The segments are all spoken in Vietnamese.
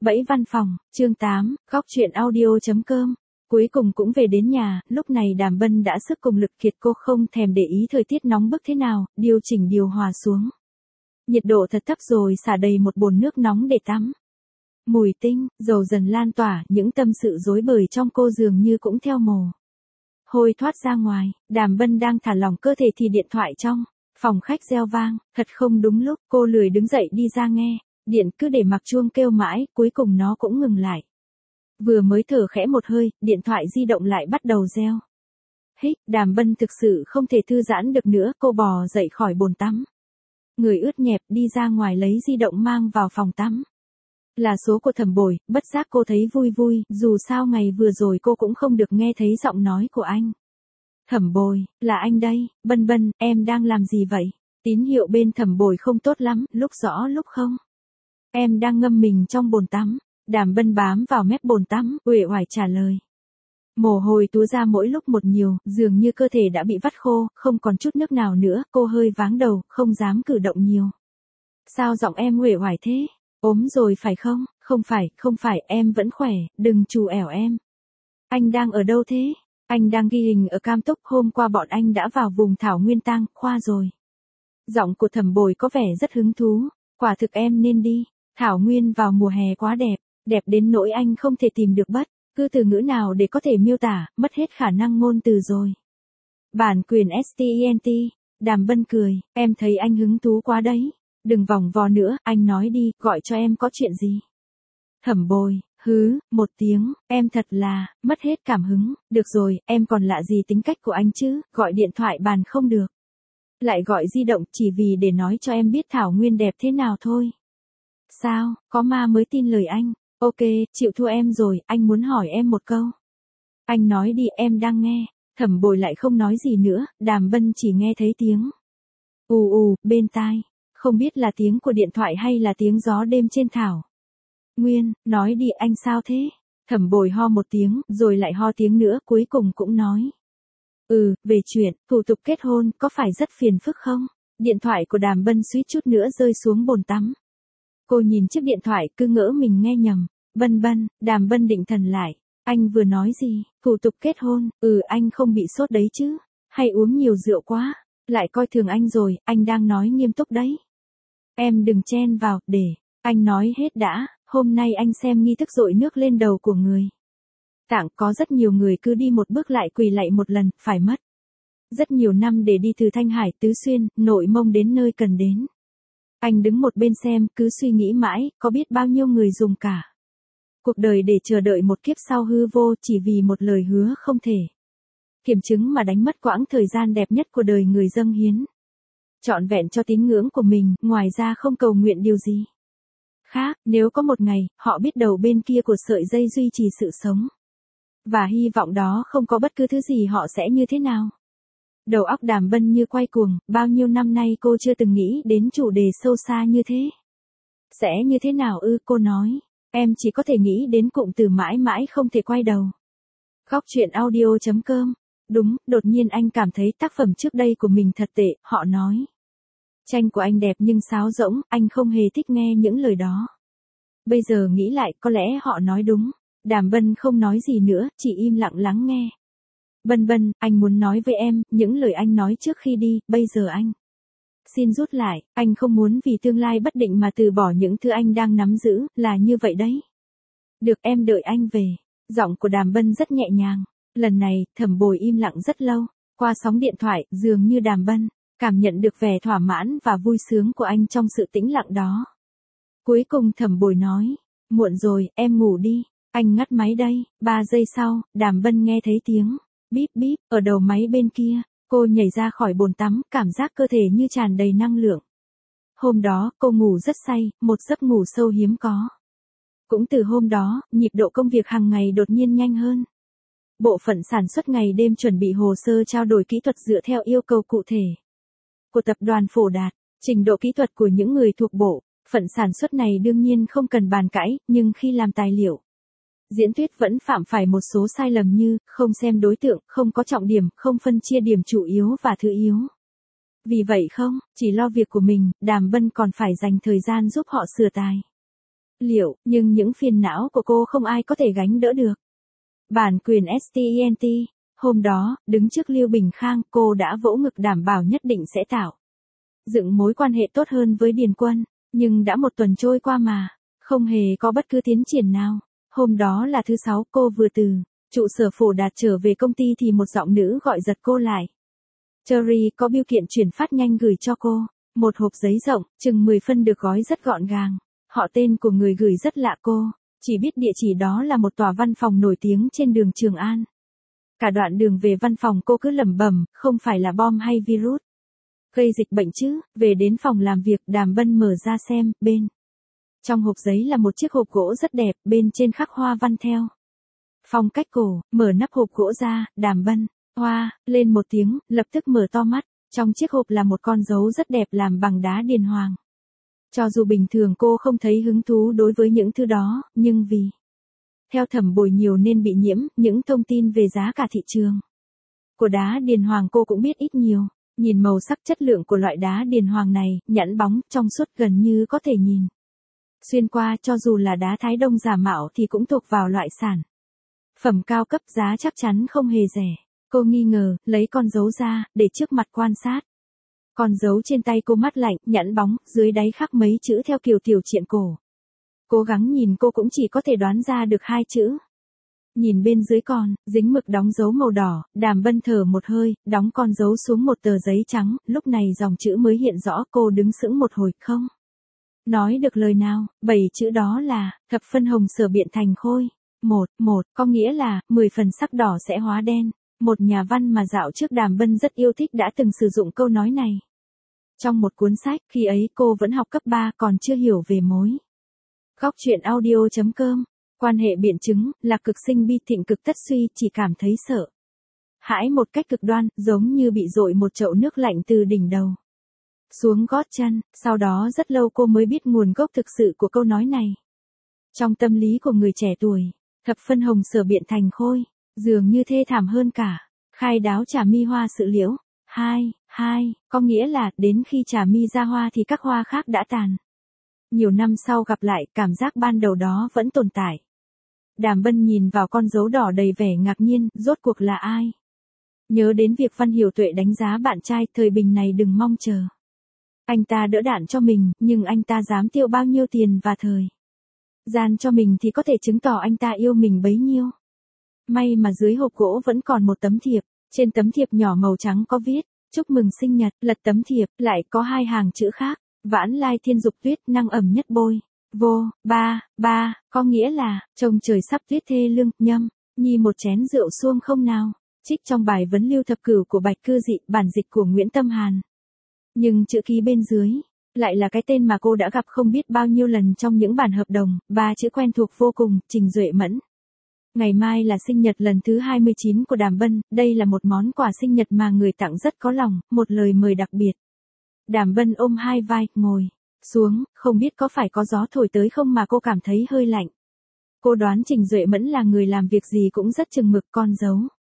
Bẫy văn phòng, chương 8, góc truyện audio.com. Cuối cùng cũng về đến nhà, lúc này Đàm Bân đã sức cùng lực kiệt, cô không thèm để ý thời tiết nóng bức thế nào, điều chỉnh điều hòa xuống. Nhiệt độ thật thấp rồi xả đầy một bồn nước nóng để tắm. Mùi tinh, dầu dần lan tỏa, những tâm sự rối bời trong cô dường như cũng theo mồ hôi thoát ra ngoài. Đàm Bân đang thả lỏng cơ thể thì điện thoại trong phòng khách reo vang, thật không đúng lúc, cô lười đứng dậy đi ra nghe. Điện cứ để mặc chuông kêu mãi, cuối cùng nó cũng ngừng lại. Vừa mới thở khẽ một hơi, điện thoại di động lại bắt đầu reo. Hích, Đàm Bân thực sự không thể thư giãn được nữa, cô bò dậy khỏi bồn tắm. Người ướt nhẹp đi ra ngoài lấy di động mang vào phòng tắm. Là số của Thẩm Bồi, bất giác cô thấy vui vui, dù sao ngày vừa rồi cô cũng không được nghe thấy giọng nói của anh. Thẩm Bồi, là anh đây, Bân Bân, em đang làm gì vậy? Tín hiệu bên Thẩm Bồi không tốt lắm, lúc rõ lúc không. Em đang ngâm mình trong bồn tắm. Đàm Bân bám vào mép bồn tắm, uể oải trả lời. Mồ hôi túa ra mỗi lúc một nhiều, dường như cơ thể đã bị vắt khô, không còn chút nước nào nữa, cô hơi váng đầu, không dám cử động nhiều. Sao giọng em uể oải thế? Ốm rồi phải không? Không phải, em vẫn khỏe, đừng trù ẻo em. Anh đang ở đâu thế? Anh đang ghi hình ở Cam Túc, hôm qua bọn anh đã vào vùng thảo nguyên tang khoa rồi. Giọng của Thẩm Bồi có vẻ rất hứng thú, quả thực em nên đi. Thảo nguyên vào mùa hè quá đẹp, đẹp đến nỗi anh không thể tìm được bất cứ từ ngữ nào để có thể miêu tả, mất hết khả năng ngôn từ rồi. Bản quyền STENT, Đàm Bân cười, em thấy anh hứng thú quá đấy. Đừng vòng vo nữa, anh nói đi, gọi cho em có chuyện gì? Thẩm Bồi, một tiếng, em thật là, mất hết cảm hứng, được rồi, em còn lạ gì tính cách của anh chứ, gọi điện thoại bàn không được. Lại gọi di động chỉ vì để nói cho em biết Thảo Nguyên đẹp thế nào thôi. Sao, có ma mới tin lời anh? Ok, chịu thua em rồi, anh muốn hỏi em một câu. Anh nói đi, em đang nghe. Thẩm Bồi lại không nói gì nữa, Đàm Bân chỉ nghe thấy tiếng bên tai. Không biết là tiếng của điện thoại hay là tiếng gió đêm trên thảo nguyên. Nói đi, anh sao thế? Thẩm Bồi ho một tiếng, rồi lại ho tiếng nữa, cuối cùng cũng nói. Về chuyện, thủ tục kết hôn, có phải rất phiền phức không? Điện thoại của Đàm Bân suýt chút nữa rơi xuống bồn tắm. Cô nhìn chiếc điện thoại, cứ ngỡ mình nghe nhầm. Bân, Đàm Bân định thần lại. Anh vừa nói gì? Thủ tục kết hôn? Anh không bị sốt đấy chứ? Hay uống nhiều rượu quá? Lại coi thường anh rồi, anh đang nói nghiêm túc đấy. Em đừng chen vào, để anh nói hết đã. Hôm nay anh xem nghi thức dội nước lên đầu của người tạng, có rất nhiều người cứ đi một bước lại quỳ lạy một lần, phải mất rất nhiều năm để đi từ Thanh Hải, Tứ Xuyên, Nội Mông đến nơi cần đến. Anh đứng một bên xem, cứ suy nghĩ mãi, có biết bao nhiêu người dùng cả cuộc đời để chờ đợi một kiếp sau hư vô chỉ vì một lời hứa không thể kiểm chứng mà đánh mất quãng thời gian đẹp nhất của đời người dâng hiến trọn vẹn cho tín ngưỡng của mình, ngoài ra không cầu nguyện điều gì khác. Nếu có một ngày, họ biết đầu bên kia của sợi dây duy trì sự sống và hy vọng đó không có bất cứ thứ gì, họ sẽ như thế nào? Đầu óc Đàm Bân như quay cuồng, bao nhiêu năm nay cô chưa từng nghĩ đến chủ đề sâu xa như thế. Sẽ như thế nào cô nói. Em chỉ có thể nghĩ đến cụm từ mãi mãi không thể quay đầu. Góc truyện audio.com. Đúng, đột nhiên anh cảm thấy tác phẩm trước đây của mình thật tệ, họ nói. Tranh của anh đẹp nhưng sáo rỗng, anh không hề thích nghe những lời đó. Bây giờ nghĩ lại, có lẽ họ nói đúng. Đàm Bân không nói gì nữa, chỉ im lặng lắng nghe. Bân, anh muốn nói với em, những lời anh nói trước khi đi, bây giờ anh xin rút lại, anh không muốn vì tương lai bất định mà từ bỏ những thứ anh đang nắm giữ, là như vậy đấy. Được, em đợi anh về. Giọng của Đàm Bân rất nhẹ nhàng. Lần này, Thẩm Bồi im lặng rất lâu. Qua sóng điện thoại, dường như Đàm Bân cảm nhận được vẻ thỏa mãn và vui sướng của anh trong sự tĩnh lặng đó. Cuối cùng Thẩm Bồi nói, muộn rồi, em ngủ đi. Anh ngắt máy đây. 3 giây sau, Đàm Bân nghe thấy tiếng bíp ở đầu máy bên kia. Cô nhảy ra khỏi bồn tắm, cảm giác cơ thể như tràn đầy năng lượng. Hôm đó, cô ngủ rất say, một giấc ngủ sâu hiếm có. Cũng từ hôm đó, nhịp độ công việc hàng ngày đột nhiên nhanh hơn. Bộ phận sản xuất ngày đêm chuẩn bị hồ sơ trao đổi kỹ thuật dựa theo yêu cầu cụ thể của tập đoàn Phổ Đạt. Trình độ kỹ thuật của những người thuộc bộ phận sản xuất này đương nhiên không cần bàn cãi, nhưng khi làm tài liệu diễn thuyết vẫn phạm phải một số sai lầm như không xem đối tượng, không có trọng điểm, không phân chia điểm chủ yếu và thứ yếu. Vì vậy không chỉ lo việc của mình, Đàm Bân còn phải dành thời gian giúp họ sửa tài liệu, nhưng những phiền não của cô không ai có thể gánh đỡ được. Bản quyền STENT, hôm đó, đứng trước Lưu Bình Khang, cô đã vỗ ngực đảm bảo nhất định sẽ tạo dựng mối quan hệ tốt hơn với Điền Quân, nhưng đã một tuần trôi qua mà, không hề có bất cứ tiến triển nào. Hôm đó là thứ Sáu, cô vừa từ trụ sở Phổ Đạt trở về công ty thì một giọng nữ gọi giật cô lại. Cherry có bưu kiện chuyển phát nhanh gửi cho cô, một hộp giấy rộng, chừng 10 phân được gói rất gọn gàng. Họ tên của người gửi rất lạ cô, chỉ biết địa chỉ đó là một tòa văn phòng nổi tiếng trên đường Trường An. Cả đoạn đường về văn phòng cô cứ lẩm bẩm, không phải là bom hay virus gây dịch bệnh chứ. Về đến phòng làm việc, Đàm Bân mở ra xem, bên trong hộp giấy là một chiếc hộp gỗ rất đẹp, bên trên khắc hoa văn theo phong cách cổ. Mở nắp hộp gỗ ra, Đàm Bân hoa lên một tiếng, lập tức mở to mắt. Trong chiếc hộp là một con dấu rất đẹp làm bằng đá điền hoàng. Cho dù bình thường cô không thấy hứng thú đối với những thứ đó, nhưng vì theo thẩm bồi nhiều nên bị nhiễm những thông tin về giá cả thị trường của đá điền hoàng cô cũng biết ít nhiều. Nhìn màu sắc chất lượng của loại đá điền hoàng này, nhẵn bóng, trong suốt gần như có thể nhìn xuyên qua. Cho dù là đá Thái Đông giả mạo thì cũng thuộc vào loại sản phẩm cao cấp, giá chắc chắn không hề rẻ. Cô nghi ngờ, lấy con dấu ra, để trước mặt quan sát. Con dấu trên tay cô mát lạnh, nhẵn bóng, dưới đáy khắc mấy chữ theo kiểu tiểu truyện cổ. Cố gắng nhìn cô cũng chỉ có thể đoán ra được 2 chữ. Nhìn bên dưới còn, dính mực đóng dấu màu đỏ, Đàm Bân thở một hơi, đóng con dấu xuống một tờ giấy trắng, lúc này dòng chữ mới hiện rõ. Cô đứng sững một hồi, không nói được lời nào. 7 chữ đó là, thập phân hồng sở biện thành khôi. Một, có nghĩa là, 10 phần sắc đỏ sẽ hóa đen. Một nhà văn mà dạo trước Đàm Bân rất yêu thích đã từng sử dụng câu nói này trong một cuốn sách. Khi ấy cô vẫn học cấp 3, còn chưa hiểu về mối góc chuyện audio.com. Quan hệ biện chứng là cực sinh bi thịnh cực tất suy, chỉ cảm thấy sợ hãi một cách cực đoan, giống như bị dội một chậu nước lạnh từ đỉnh đầu xuống gót chân. Sau đó rất lâu cô mới biết nguồn gốc thực sự của câu nói này. Trong tâm lý của người trẻ tuổi, thập phân hồng sở biện thành khôi dường như thê thảm hơn cả khai đáo trà mi hoa sự liễu. Hai, có nghĩa là đến khi trà mi ra hoa thì các hoa khác đã tàn. Nhiều năm sau gặp lại, cảm giác ban đầu đó vẫn tồn tại. Đàm Bân nhìn vào con dấu đỏ đầy vẻ ngạc nhiên, rốt cuộc là ai? Nhớ đến việc Văn Hiểu Tuệ đánh giá bạn trai, thời bình này đừng mong chờ anh ta đỡ đạn cho mình, nhưng anh ta dám tiêu bao nhiêu tiền và thời gian cho mình thì có thể chứng tỏ anh ta yêu mình bấy nhiêu. May mà dưới hộp gỗ vẫn còn một tấm thiệp, trên tấm thiệp nhỏ màu trắng có viết, chúc mừng sinh nhật. Lật tấm thiệp, lại có 2 hàng chữ khác, vãn lai thiên dục tuyết, năng ẩm nhất bôi vô. Ba, có nghĩa là, trông trời sắp tuyết thê lương, nhâm nhi một chén rượu xuông không nào. Trích trong bài vấn lưu thập cửu của Bạch Cư Dị, bản dịch của Nguyễn Tâm Hàn. Nhưng chữ ký bên dưới lại là cái tên mà cô đã gặp không biết bao nhiêu lần trong những bản hợp đồng. 3 chữ quen thuộc vô cùng, Trình Duệ Mẫn. Ngày mai là sinh nhật lần thứ 29 của Đàm Bân, đây là một món quà sinh nhật mà người tặng rất có lòng, một lời mời đặc biệt. Đàm Bân ôm 2 vai, ngồi xuống, không biết có phải có gió thổi tới không mà cô cảm thấy hơi lạnh. Cô đoán Trình Duệ Mẫn là người làm việc gì cũng rất chừng mực. Con dấu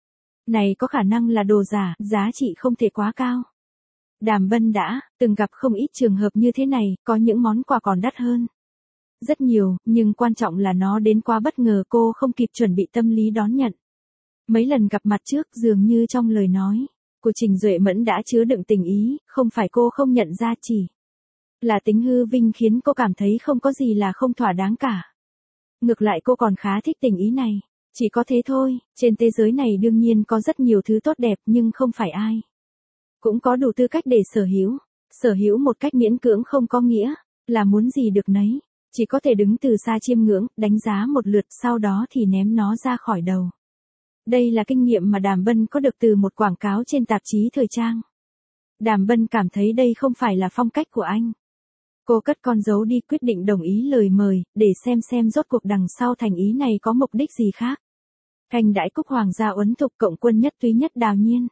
này có khả năng là đồ giả, giá trị không thể quá cao. Đàm Bân đã từng gặp không ít trường hợp như thế này, có những món quà còn đắt hơn rất nhiều, nhưng quan trọng là nó đến quá bất ngờ, cô không kịp chuẩn bị tâm lý đón nhận. Mấy lần gặp mặt trước, dường như trong lời nói của Trình Duệ Mẫn đã chứa đựng tình ý, không phải cô không nhận ra, chỉ là tính hư vinh khiến cô cảm thấy không có gì là không thỏa đáng cả. Ngược lại cô còn khá thích tình ý này. Chỉ có thế thôi, trên thế giới này đương nhiên có rất nhiều thứ tốt đẹp, nhưng không phải ai cũng có đủ tư cách để sở hữu. Sở hữu một cách miễn cưỡng không có nghĩa là muốn gì được nấy. Chỉ có thể đứng từ xa chiêm ngưỡng, đánh giá một lượt, sau đó thì ném nó ra khỏi đầu. Đây là kinh nghiệm mà Đàm Bân có được từ một quảng cáo trên tạp chí thời trang. Đàm Bân cảm thấy đây không phải là phong cách của anh. Cô cất con dấu đi, quyết định đồng ý lời mời, để xem rốt cuộc đằng sau thành ý này có mục đích gì khác. Thanh đãi cúc hoàng gia uấn thục cộng quân nhất túy nhất đào nhiên.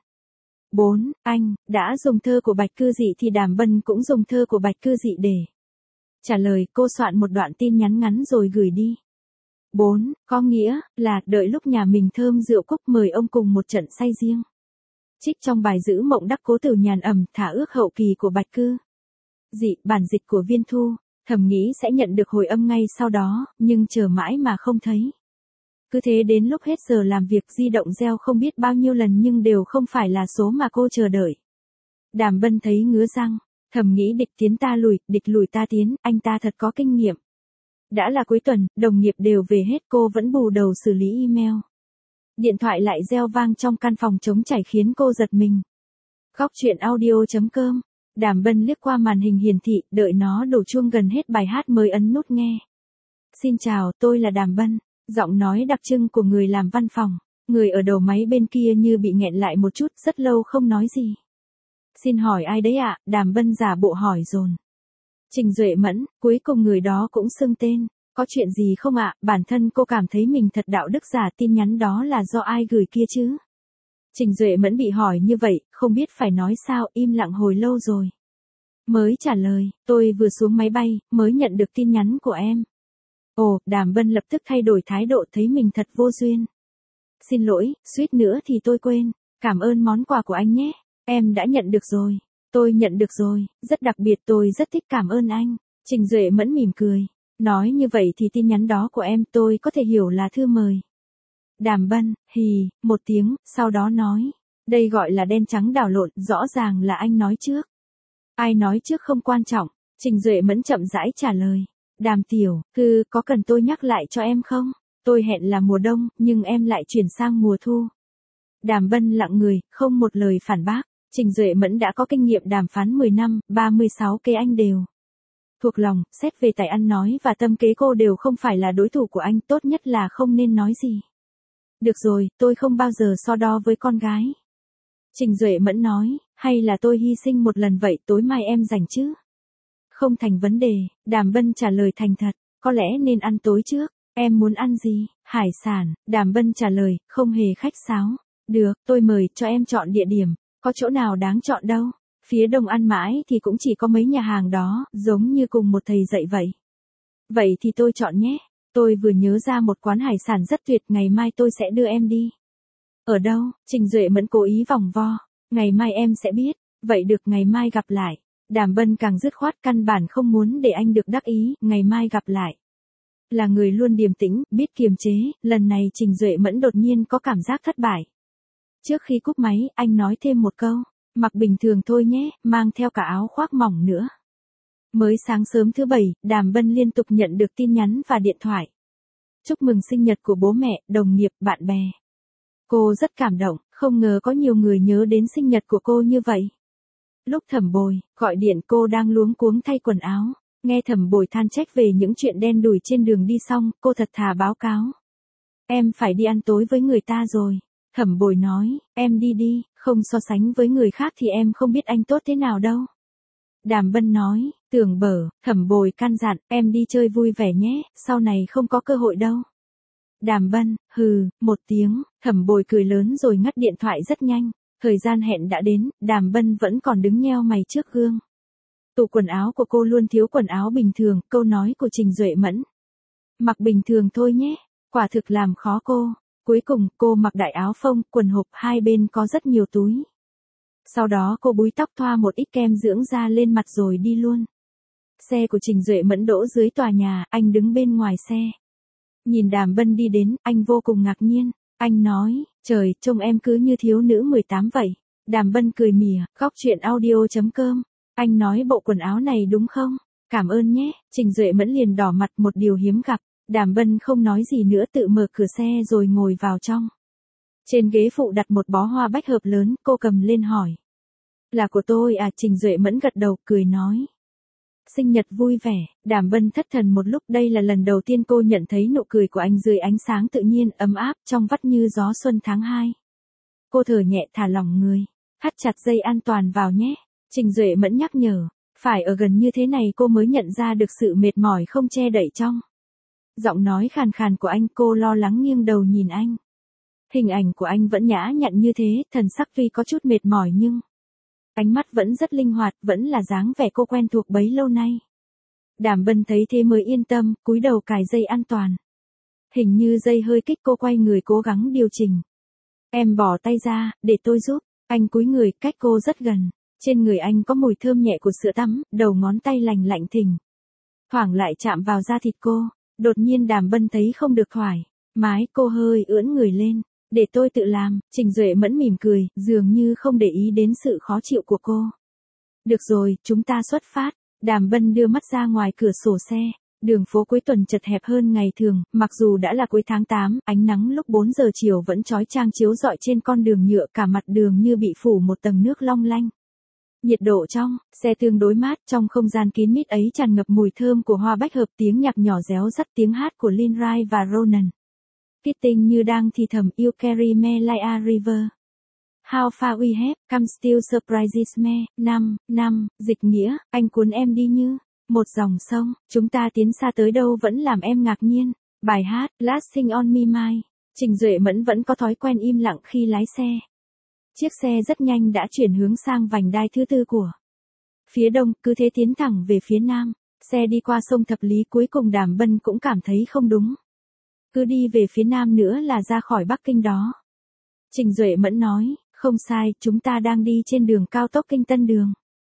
4. Anh đã dùng thơ của Bạch Cư Dị thì Đàm Bân cũng dùng thơ của Bạch Cư Dị để trả lời. Cô soạn một đoạn tin nhắn ngắn rồi gửi đi. 4. Có nghĩa là đợi lúc nhà mình thơm rượu cúc mời ông cùng một trận say riêng. Trích trong bài Giữ mộng đắc cố tử nhàn ẩm thả ước hậu kỳ của Bạch Cư Dị, bản dịch của Viên Thu. Thầm nghĩ sẽ nhận được hồi âm ngay sau đó, nhưng chờ mãi mà không thấy. Cứ thế đến lúc hết giờ làm việc di động reo không biết bao nhiêu lần nhưng đều không phải là số mà cô chờ đợi. Đàm Bân thấy ngứa răng, thầm nghĩ địch tiến ta lùi, địch lùi ta tiến, anh ta thật có kinh nghiệm. Đã là cuối tuần, đồng nghiệp đều về hết cô vẫn bù đầu xử lý email. Điện thoại lại reo vang trong căn phòng trống trải khiến cô giật mình. Góc chuyện audio.com. Đàm Bân liếc qua màn hình hiển thị, đợi nó đổ chuông gần hết bài hát mới ấn nút nghe. Xin chào, tôi là Đàm Bân. Giọng nói đặc trưng của người làm văn phòng. Người ở đầu máy bên kia như bị nghẹn lại một chút, rất lâu không nói gì. Xin hỏi ai đấy ạ? Đàm Bân giả bộ hỏi dồn. Trình Duệ Mẫn, cuối cùng người đó cũng xưng tên. Có chuyện gì không ạ? Bản thân cô cảm thấy mình thật đạo đức giả, tin nhắn đó là do ai gửi kia chứ? Trình Duệ Mẫn bị hỏi như vậy, không biết phải nói sao, im lặng hồi lâu rồi. Mới trả lời, tôi vừa xuống máy bay, mới nhận được tin nhắn của em. Ồ, Đàm Bân lập tức thay đổi thái độ, thấy mình thật vô duyên. Xin lỗi, suýt nữa thì tôi quên. Cảm ơn món quà của anh nhé. Em đã nhận được rồi. Tôi nhận được rồi, rất đặc biệt, tôi rất thích, cảm ơn anh. Trình Duệ Mẫn mỉm cười. Nói như vậy thì tin nhắn đó của em tôi có thể hiểu là thư mời. Đàm Bân, hì, một tiếng, sau đó nói. Đây gọi là đen trắng đảo lộn, rõ ràng là anh nói trước. Ai nói trước không quan trọng. Trình Duệ Mẫn chậm rãi trả lời. Đàm tiểu, có cần tôi nhắc lại cho em không? Tôi hẹn là mùa đông, nhưng em lại chuyển sang mùa thu. Đàm Bân lặng người, không một lời phản bác. Trình Duệ Mẫn đã có kinh nghiệm đàm phán 10 năm, 36 kế anh đều thuộc lòng, xét về tài ăn nói và tâm kế cô đều không phải là đối thủ của anh, tốt nhất là không nên nói gì. Được rồi, tôi không bao giờ so đo với con gái. Trình Duệ Mẫn nói, hay là tôi hy sinh một lần vậy, tối mai em rảnh chứ? Không thành vấn đề, Đàm Bân trả lời thành thật, có lẽ nên ăn tối trước, em muốn ăn gì? Hải sản, Đàm Bân trả lời, không hề khách sáo. Được, tôi mời, cho em chọn địa điểm, có chỗ nào đáng chọn đâu. Phía đông ăn mãi thì cũng chỉ có mấy nhà hàng đó, giống như cùng một thầy dạy vậy. Vậy thì tôi chọn nhé, tôi vừa nhớ ra một quán hải sản rất tuyệt, ngày mai tôi sẽ đưa em đi. Ở đâu? Trình Duệ Mẫn cố ý vòng vo, ngày mai em sẽ biết, vậy được, ngày mai gặp lại. Đàm Bân càng dứt khoát, căn bản không muốn để anh được đắc ý, ngày mai gặp lại. Là người luôn điềm tĩnh, biết kiềm chế, lần này Trình Duệ Mẫn đột nhiên có cảm giác thất bại. Trước khi cúp máy, anh nói thêm một câu, mặc bình thường thôi nhé, mang theo cả áo khoác mỏng nữa. Mới sáng sớm thứ Bảy, Đàm Bân liên tục nhận được tin nhắn và điện thoại. Chúc mừng sinh nhật của bố mẹ, đồng nghiệp, bạn bè. Cô rất cảm động, không ngờ có nhiều người nhớ đến sinh nhật của cô như vậy. Lúc Thẩm Bồi gọi điện, cô đang luống cuống thay quần áo. Nghe Thẩm Bồi than trách về những chuyện đen đủi trên đường đi xong, cô thật thà báo cáo. Em phải đi ăn tối với người ta rồi. Thẩm Bồi nói, em đi đi, không so sánh với người khác thì em không biết anh tốt thế nào đâu. Đàm Bân nói, tưởng bở, Thẩm Bồi căn dặn, em đi chơi vui vẻ nhé, sau này không có cơ hội đâu. Đàm Bân, hừ, một tiếng, Thẩm Bồi cười lớn rồi ngắt điện thoại rất nhanh. Thời gian hẹn đã đến, Đàm Bân vẫn còn đứng nheo mày trước gương. Tủ quần áo của cô luôn thiếu quần áo bình thường, câu nói của Trình Duệ Mẫn. Mặc bình thường thôi nhé, quả thực làm khó cô. Cuối cùng, cô mặc đại áo phông, quần hộp, hai bên có rất nhiều túi. Sau đó cô búi tóc, thoa một ít kem dưỡng da lên mặt rồi đi luôn. Xe của Trình Duệ Mẫn đỗ dưới tòa nhà, anh đứng bên ngoài xe. Nhìn Đàm Bân đi đến, anh vô cùng ngạc nhiên. Anh nói, trời, trông em cứ như thiếu nữ 18 vậy. Đàm Bân cười mỉa, góc chuyện audio.com. Anh nói bộ quần áo này đúng không? Cảm ơn nhé. Trình Duệ Mẫn liền đỏ mặt, một điều hiếm gặp. Đàm Bân không nói gì nữa, tự mở cửa xe rồi ngồi vào trong. Trên ghế phụ đặt một bó hoa bách hợp lớn, cô cầm lên hỏi. Là của tôi à? Trình Duệ Mẫn gật đầu, cười nói. Sinh nhật vui vẻ. Đàm Bân thất thần một lúc, đây là lần đầu tiên cô nhận thấy nụ cười của anh dưới ánh sáng tự nhiên, ấm áp, trong vắt như gió xuân tháng 2. Cô thở nhẹ, thả lỏng người. Thắt chặt dây an toàn vào nhé. Trình Duệ Mẫn nhắc nhở. Phải ở gần như thế này cô mới nhận ra được sự mệt mỏi không che đậy trong giọng nói khàn khàn của anh. Cô lo lắng nghiêng đầu nhìn anh. Hình ảnh của anh vẫn nhã nhặn như thế, thần sắc tuy có chút mệt mỏi nhưng ánh mắt vẫn rất linh hoạt, vẫn là dáng vẻ cô quen thuộc bấy lâu nay. Đàm Bân thấy thế mới yên tâm, cúi đầu cài dây an toàn. Hình như dây hơi kích, cô quay người cố gắng điều chỉnh. Em bỏ tay ra, để tôi giúp. Anh cúi người, cách cô rất gần. Trên người anh có mùi thơm nhẹ của sữa tắm, đầu ngón tay lành lạnh thình thoảng lại chạm vào da thịt cô. Đột nhiên Đàm Bân thấy không được thoải mái, cô hơi ưỡn người lên. Để tôi tự làm, Trình Duệ Mẫn mỉm cười, dường như không để ý đến sự khó chịu của cô. Được rồi, chúng ta xuất phát. Đàm Bân đưa mắt ra ngoài cửa sổ xe. Đường phố cuối tuần chật hẹp hơn ngày thường, mặc dù đã là cuối tháng 8, ánh nắng lúc 4 giờ chiều vẫn chói chang chiếu rọi trên con đường nhựa, cả mặt đường như bị phủ một tầng nước long lanh. Nhiệt độ trong xe tương đối mát, trong không gian kín mít ấy tràn ngập mùi thơm của hoa bách hợp, tiếng nhạc nhỏ réo rắt, tiếng hát của Lin Rai và Ronan Keating như đang thì thầm You carry me like a river. How far we have come still surprises me. 5. Dịch nghĩa, anh cuốn em đi như một dòng sông, chúng ta tiến xa tới đâu vẫn làm em ngạc nhiên. Bài hát Last Thing on Me Mind. Trình Duệ Mẫn vẫn có thói quen im lặng khi lái xe. Chiếc xe rất nhanh đã chuyển hướng sang vành đai thứ tư của phía đông, cứ thế tiến thẳng về phía nam. Xe đi qua sông Thập Lý, cuối cùng Đàm Bân cũng cảm thấy không đúng. Cứ đi về phía nam nữa là ra khỏi Bắc Kinh đó. Trình Duệ Mẫn nói, không sai, chúng ta đang đi trên đường cao tốc Kinh Tân Đường.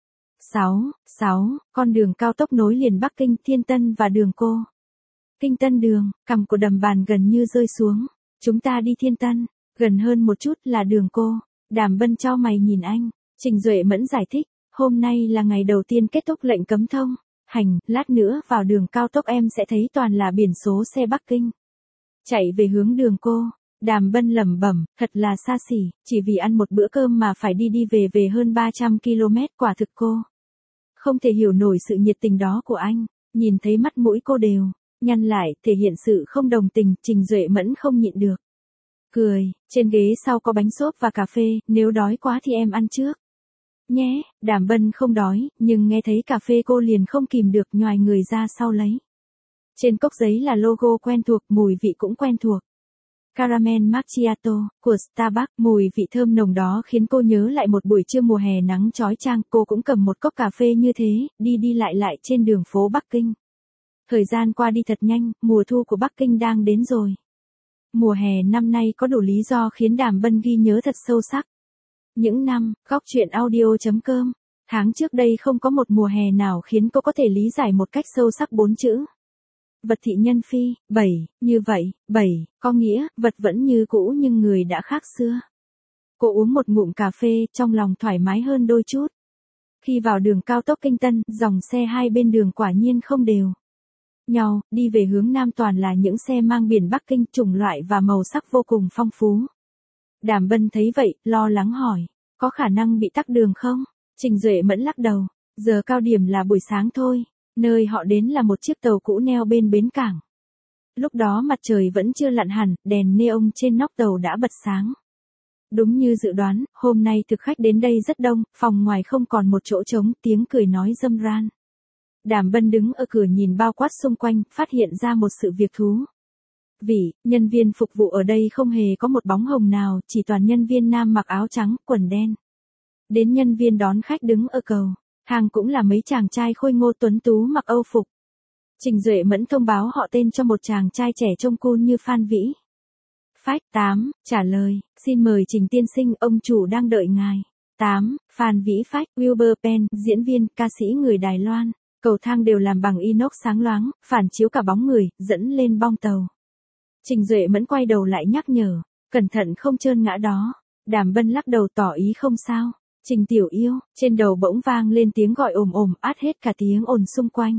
6. Con đường cao tốc nối liền Bắc Kinh, Thiên Tân và đường cô. Kinh Tân Đường, cằm của Đầm Bàn gần như rơi xuống. Chúng ta đi Thiên Tân, gần hơn một chút là đường cô. Đàm Bân chau mày nhìn anh. Trình Duệ Mẫn giải thích, hôm nay là ngày đầu tiên kết thúc lệnh cấm thông hành, lát nữa vào đường cao tốc em sẽ thấy toàn là biển số xe Bắc Kinh chạy về hướng đường cô. Đàm Bân lẩm bẩm, thật là xa xỉ, chỉ vì ăn một bữa cơm mà phải đi đi về hơn 300 km, quả thực cô không thể hiểu nổi sự nhiệt tình đó của anh. Nhìn thấy mắt mũi cô đều nhăn lại, thể hiện sự không đồng tình, Trình Duệ Mẫn không nhịn được cười. Trên ghế sau có bánh xốp và cà phê, nếu đói quá thì em ăn trước nhé. Đàm Bân không đói, nhưng nghe thấy cà phê cô liền không kìm được nhoài người ra sau lấy. Trên cốc giấy là logo quen thuộc, mùi vị cũng quen thuộc. Caramel Macchiato của Starbucks, mùi vị thơm nồng đó khiến cô nhớ lại một buổi trưa mùa hè nắng chói chang, cô cũng cầm một cốc cà phê như thế, đi lại trên đường phố Bắc Kinh. Thời gian qua đi thật nhanh, mùa thu của Bắc Kinh đang đến rồi. Mùa hè năm nay có đủ lý do khiến Đàm Bân ghi nhớ thật sâu sắc. Những năm, góc truyện audio.com, tháng trước đây không có một mùa hè nào khiến cô có thể lý giải một cách sâu sắc 4 chữ. Vật thị nhân phi. 7, như vậy, 7, có nghĩa, vật vẫn như cũ nhưng người đã khác xưa. Cô uống một ngụm cà phê, trong lòng thoải mái hơn đôi chút. Khi vào đường cao tốc Kinh Tân, dòng xe hai bên đường quả nhiên không đều nhau, đi về hướng nam toàn là những xe mang biển Bắc Kinh, chủng loại và màu sắc vô cùng phong phú. Đàm Bân thấy vậy, lo lắng hỏi, có khả năng bị tắc đường không? Trình Duệ Mẫn lắc đầu, giờ cao điểm là buổi sáng thôi, nơi họ đến là một chiếc tàu cũ neo bên bến cảng. Lúc đó mặt trời vẫn chưa lặn hẳn, đèn neon trên nóc tàu đã bật sáng. Đúng như dự đoán, hôm nay thực khách đến đây rất đông, phòng ngoài không còn một chỗ trống, tiếng cười nói râm ran. Đàm Bân đứng ở cửa nhìn bao quát xung quanh, phát hiện ra một sự việc thú vị, nhân viên phục vụ ở đây không hề có một bóng hồng nào, chỉ toàn nhân viên nam mặc áo trắng, quần đen. Đến nhân viên đón khách đứng ở cầu thang cũng là mấy chàng trai khôi ngô tuấn tú mặc Âu phục. Trình Duệ Mẫn thông báo họ tên cho một chàng trai trẻ trông cool như Phan Vĩ Phách. 8, trả lời, xin mời Trình tiên sinh, ông chủ đang đợi ngài. 8, Phan Vĩ Phách, Wilbur Penn, diễn viên, ca sĩ người Đài Loan. Cầu thang đều làm bằng inox sáng loáng, phản chiếu cả bóng người, dẫn lên bong tàu. Trình Duệ Mẫn quay đầu lại nhắc nhở, cẩn thận không trơn ngã đó. Đàm Bân lắc đầu tỏ ý không sao. Trình tiểu yêu, trên đầu bỗng vang lên tiếng gọi ồm ồm, át hết cả tiếng ồn xung quanh.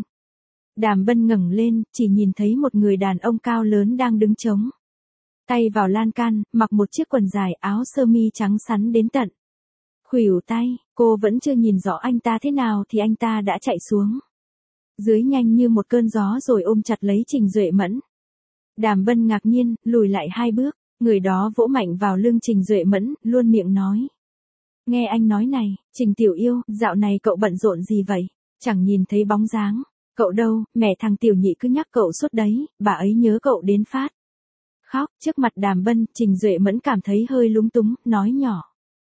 Đàm Bân ngẩng lên, chỉ nhìn thấy một người đàn ông cao lớn đang đứng chống tay vào lan can, mặc một chiếc quần dài, áo sơ mi trắng sắn đến tận khuỷu tay. Cô vẫn chưa nhìn rõ anh ta thế nào thì anh ta đã chạy xuống dưới nhanh như một cơn gió rồi ôm chặt lấy Trình Duệ Mẫn. Đàm Bân ngạc nhiên, lùi lại 2 bước, người đó vỗ mạnh vào lưng Trình Duệ Mẫn, luôn miệng nói. Nghe anh nói này, Trình tiểu yêu, dạo này cậu bận rộn gì vậy? Chẳng nhìn thấy bóng dáng. Cậu đâu, mẹ thằng tiểu nhị cứ nhắc cậu suốt đấy, bà ấy nhớ cậu đến phát khóc. Trước mặt Đàm Bân, Trình Duệ Mẫn cảm thấy hơi lúng túng, nói nhỏ.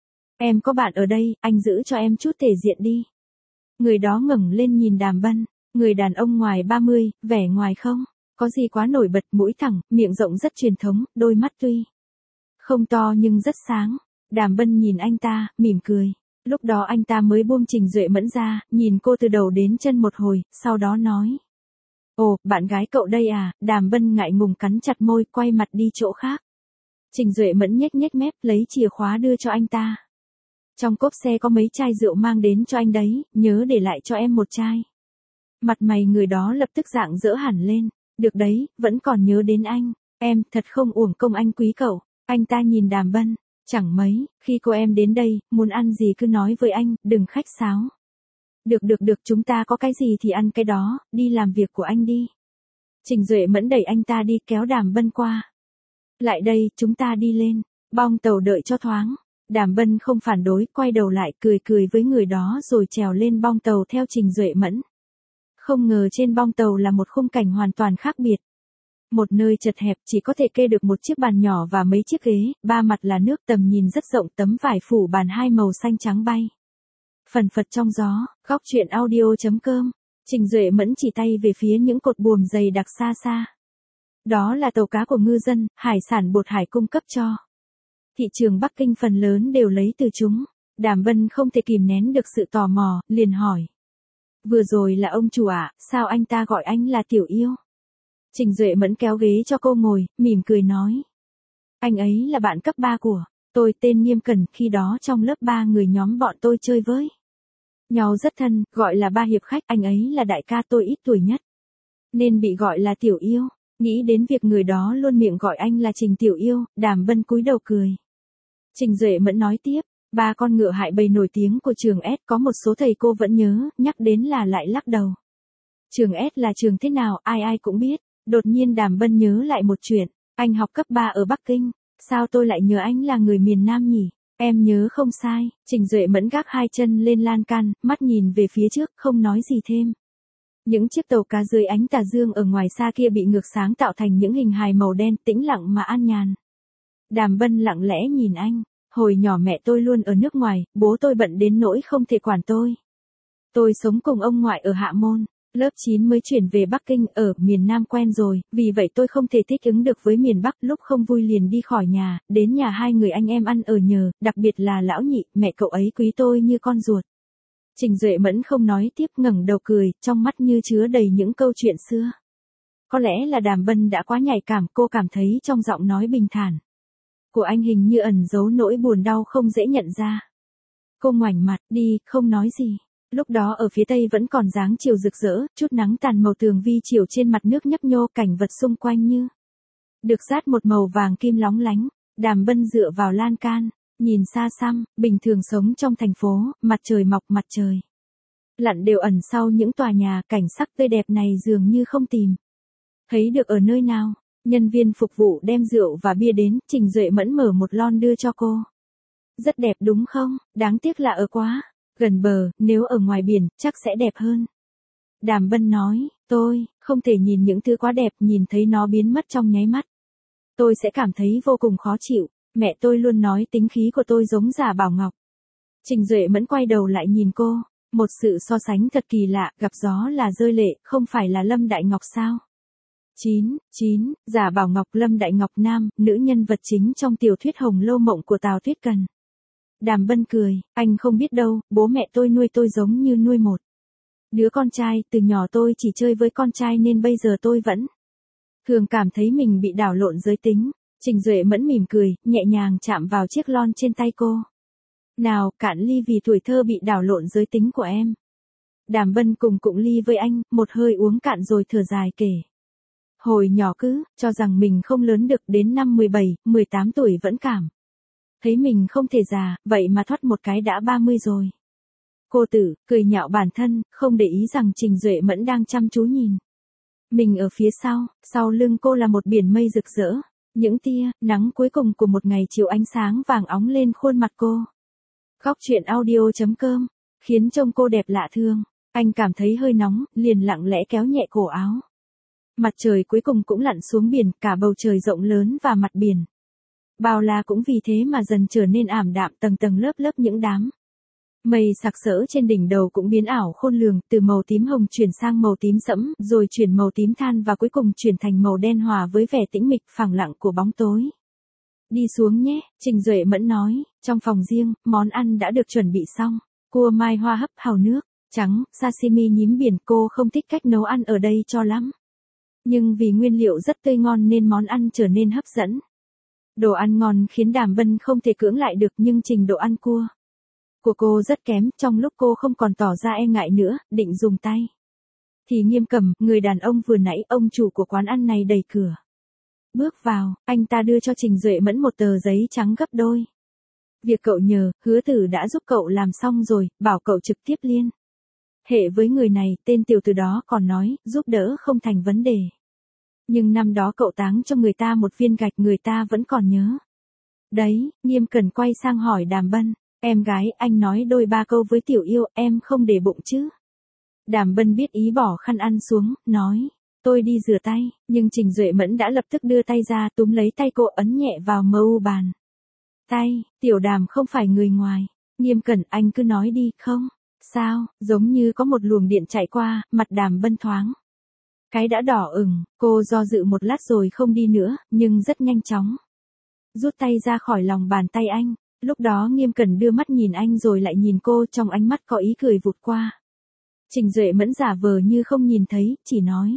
Em có bạn ở đây, anh giữ cho em chút thể diện đi. Người đó ngẩng lên nhìn Đàm Bân, người đàn ông ngoài 30, vẻ ngoài không có gì quá nổi bật, mũi thẳng, miệng rộng rất truyền thống, đôi mắt tuy không to nhưng rất sáng. Đàm Bân nhìn anh ta, mỉm cười. Lúc đó anh ta mới buông Trình Duệ Mẫn ra, nhìn cô từ đầu đến chân một hồi, sau đó nói. Ồ, bạn gái cậu đây à, Đàm Bân ngại ngùng cắn chặt môi, quay mặt đi chỗ khác. Trình Duệ Mẫn nhếch nhếch mép, lấy chìa khóa đưa cho anh ta. Trong cốp xe có mấy chai rượu mang đến cho anh đấy, nhớ để lại cho em một chai. Mặt mày người đó lập tức rạng rỡ hẳn lên. Được đấy, vẫn còn nhớ đến anh. Em, thật không uổng công anh quý cậu. Anh ta nhìn Đàm Bân. Chẳng mấy, khi cô em đến đây, muốn ăn gì cứ nói với anh, đừng khách sáo. Được, chúng ta có cái gì thì ăn cái đó, đi làm việc của anh đi. Trình Duệ Mẫn đẩy anh ta đi, kéo Đàm Bân qua. Lại đây, chúng ta đi lên. Bong tàu đợi cho thoáng. Đàm Bân không phản đối, quay đầu lại cười với người đó rồi trèo lên bong tàu theo Trình Duệ Mẫn. Không ngờ trên bong tàu là một khung cảnh hoàn toàn khác biệt. Một nơi chật hẹp chỉ có thể kê được một chiếc bàn nhỏ và mấy chiếc ghế, ba mặt là nước, tầm nhìn rất rộng, tấm vải phủ bàn hai màu xanh trắng bay. Phần phật trong gió, góc truyện audio.com. Trình Duệ Mẫn chỉ tay về phía những cột buồm dày đặc xa xa. Đó là tàu cá của ngư dân, hải sản bột hải cung cấp cho. Thị trường Bắc Kinh phần lớn đều lấy từ chúng. Đàm Bân không thể kìm nén được sự tò mò, liền hỏi. Vừa rồi là ông chủ ạ, sao anh ta gọi anh là tiểu yêu? Trình Duệ Mẫn kéo ghế cho cô ngồi, mỉm cười nói. Anh ấy là bạn cấp 3 của tôi, tên Nghiêm Cẩn, khi đó trong lớp 3 người nhóm bọn tôi chơi với nhau rất thân, gọi là ba hiệp khách, anh ấy là đại ca tôi ít tuổi nhất. Nên bị gọi là tiểu yêu. Nghĩ đến việc người đó luôn miệng gọi anh là Trình tiểu yêu, Đàm Bân cúi đầu cười. Trình Duệ Mẫn nói tiếp, ba con ngựa hại bầy nổi tiếng của trường S có một số thầy cô vẫn nhớ, nhắc đến là lại lắc đầu. Trường S là trường thế nào, ai cũng biết. Đột nhiên Đàm Bân nhớ lại một chuyện, anh học cấp 3 ở Bắc Kinh, sao tôi lại nhớ anh là người miền Nam nhỉ? Em nhớ không sai. Trình Duệ Mẫn gác hai chân lên lan can, mắt nhìn về phía trước, không nói gì thêm. Những chiếc tàu cá dưới ánh tà dương ở ngoài xa kia bị ngược sáng tạo thành những hình hài màu đen, tĩnh lặng mà an nhàn. Đàm Bân lặng lẽ nhìn anh. Hồi nhỏ mẹ tôi luôn ở nước ngoài, bố tôi bận đến nỗi không thể quản tôi. Tôi sống cùng ông ngoại ở Hạ Môn. Lớp 9 mới chuyển về Bắc Kinh, ở miền Nam quen rồi, vì vậy tôi không thể thích ứng được với miền Bắc, lúc không vui liền đi khỏi nhà, đến nhà hai người anh em ăn ở nhờ, đặc biệt là lão nhị, mẹ cậu ấy quý tôi như con ruột. Trình Duệ Mẫn không nói tiếp, ngẩng đầu cười, trong mắt như chứa đầy những câu chuyện xưa. Có lẽ là Đàm Bân đã quá nhạy cảm, cô cảm thấy trong giọng nói bình thản của anh hình như ẩn giấu nỗi buồn đau không dễ nhận ra. Cô ngoảnh mặt đi, không nói gì. Lúc đó ở phía tây vẫn còn dáng chiều rực rỡ, chút nắng tàn màu tường vi chiều trên mặt nước nhấp nhô, cảnh vật xung quanh như được dát một màu vàng kim lóng lánh. Đàm Bân dựa vào lan can, nhìn xa xăm, bình thường sống trong thành phố, mặt trời mọc mặt trời lặn đều ẩn sau những tòa nhà, cảnh sắc tươi đẹp này dường như không tìm thấy được ở nơi nào. Nhân viên phục vụ đem rượu và bia đến, Trình Duệ Mẫn mở một lon đưa cho cô. Rất đẹp đúng không, đáng tiếc là ở quá gần bờ, nếu ở ngoài biển, chắc sẽ đẹp hơn. Đàm Bân nói, tôi không thể nhìn những thứ quá đẹp, nhìn thấy nó biến mất trong nháy mắt. Tôi sẽ cảm thấy vô cùng khó chịu, mẹ tôi luôn nói tính khí của tôi giống Giả Bảo Ngọc. Trình Duệ Mẫn quay đầu lại nhìn cô, một sự so sánh thật kỳ lạ, gặp gió là rơi lệ, không phải là Lâm Đại Ngọc sao? 9. Giả Bảo Ngọc, Lâm Đại Ngọc nam, nữ nhân vật chính trong tiểu thuyết Hồng Lâu Mộng của Tào Tuyết Cần. Đàm Bân cười, anh không biết đâu, bố mẹ tôi nuôi tôi giống như nuôi một đứa con trai, từ nhỏ tôi chỉ chơi với con trai nên bây giờ tôi vẫn thường cảm thấy mình bị đảo lộn giới tính. Trình Duệ Mẫn mỉm cười, nhẹ nhàng chạm vào chiếc lon trên tay cô. Nào, cạn ly vì tuổi thơ bị đảo lộn giới tính của em. Đàm Bân cùng cụng ly với anh, một hơi uống cạn rồi thở dài kể. Hồi nhỏ cứ cho rằng mình không lớn được, đến năm 17, 18 tuổi vẫn cảm thấy mình không thể già, vậy mà thoát một cái đã 30 rồi. Cô tử, cười nhạo bản thân, không để ý rằng Trình Duệ Mẫn đang chăm chú nhìn mình ở phía sau lưng cô là một biển mây rực rỡ. Những tia nắng cuối cùng của một ngày chiều ánh sáng vàng óng lên khuôn mặt cô. Góc truyện audio.com, khiến trông cô đẹp lạ thường. Anh cảm thấy hơi nóng, liền lặng lẽ kéo nhẹ cổ áo. Mặt trời cuối cùng cũng lặn xuống biển, cả bầu trời rộng lớn và mặt biển bao la cũng vì thế mà dần trở nên ảm đạm, tầng tầng lớp lớp những đám mây sặc sỡ trên đỉnh đầu cũng biến ảo khôn lường, từ màu tím hồng chuyển sang màu tím sẫm, rồi chuyển màu tím than và cuối cùng chuyển thành màu đen hòa với vẻ tĩnh mịch phẳng lặng của bóng tối. Đi xuống nhé, Trình Duệ Mẫn nói, trong phòng riêng, món ăn đã được chuẩn bị xong. Cua mai hoa hấp hàu nước trắng, sashimi nhím biển, cô không thích cách nấu ăn ở đây cho lắm. Nhưng vì nguyên liệu rất tươi ngon nên món ăn trở nên hấp dẫn. Đồ ăn ngon khiến Đàm Bân không thể cưỡng lại được, nhưng trình độ ăn cua của cô rất kém. Trong lúc cô không còn tỏ ra e ngại nữa, định dùng tay, thì Nghiêm Cẩm, người đàn ông vừa nãy ông chủ của quán ăn này đẩy cửa bước vào. Anh ta đưa cho Trình Duệ Mẫn một tờ giấy trắng gấp đôi. Việc cậu nhờ, Hứa Tử đã giúp cậu làm xong rồi, bảo cậu trực tiếp liên hệ với người này. Tên tiểu tử đó còn nói, giúp đỡ không thành vấn đề. Nhưng năm đó cậu táng cho người ta một viên gạch, người ta vẫn còn nhớ. Đấy, Nghiêm Cẩn quay sang hỏi Đàm Bân, em gái anh nói đôi ba câu với tiểu yêu, em không để bụng chứ? Đàm Bân biết ý, bỏ khăn ăn xuống, nói, tôi đi rửa tay. Nhưng Trình Duệ Mẫn đã lập tức đưa tay ra, túm lấy tay cô, ấn nhẹ vào mu bàn tay. Tiểu Đàm không phải người ngoài. Nghiêm Cẩn, anh cứ nói đi. Không. Sao? Giống như có một luồng điện chạy qua, mặt Đàm Bân thoáng cái đã đỏ ửng. Cô do dự một lát rồi không đi nữa, nhưng rất nhanh chóng rút tay ra khỏi lòng bàn tay anh. Lúc đó Nghiêm Cẩn đưa mắt nhìn anh rồi lại nhìn cô, trong ánh mắt có ý cười vụt qua. Trình Duệ Mẫn giả vờ như không nhìn thấy, chỉ nói,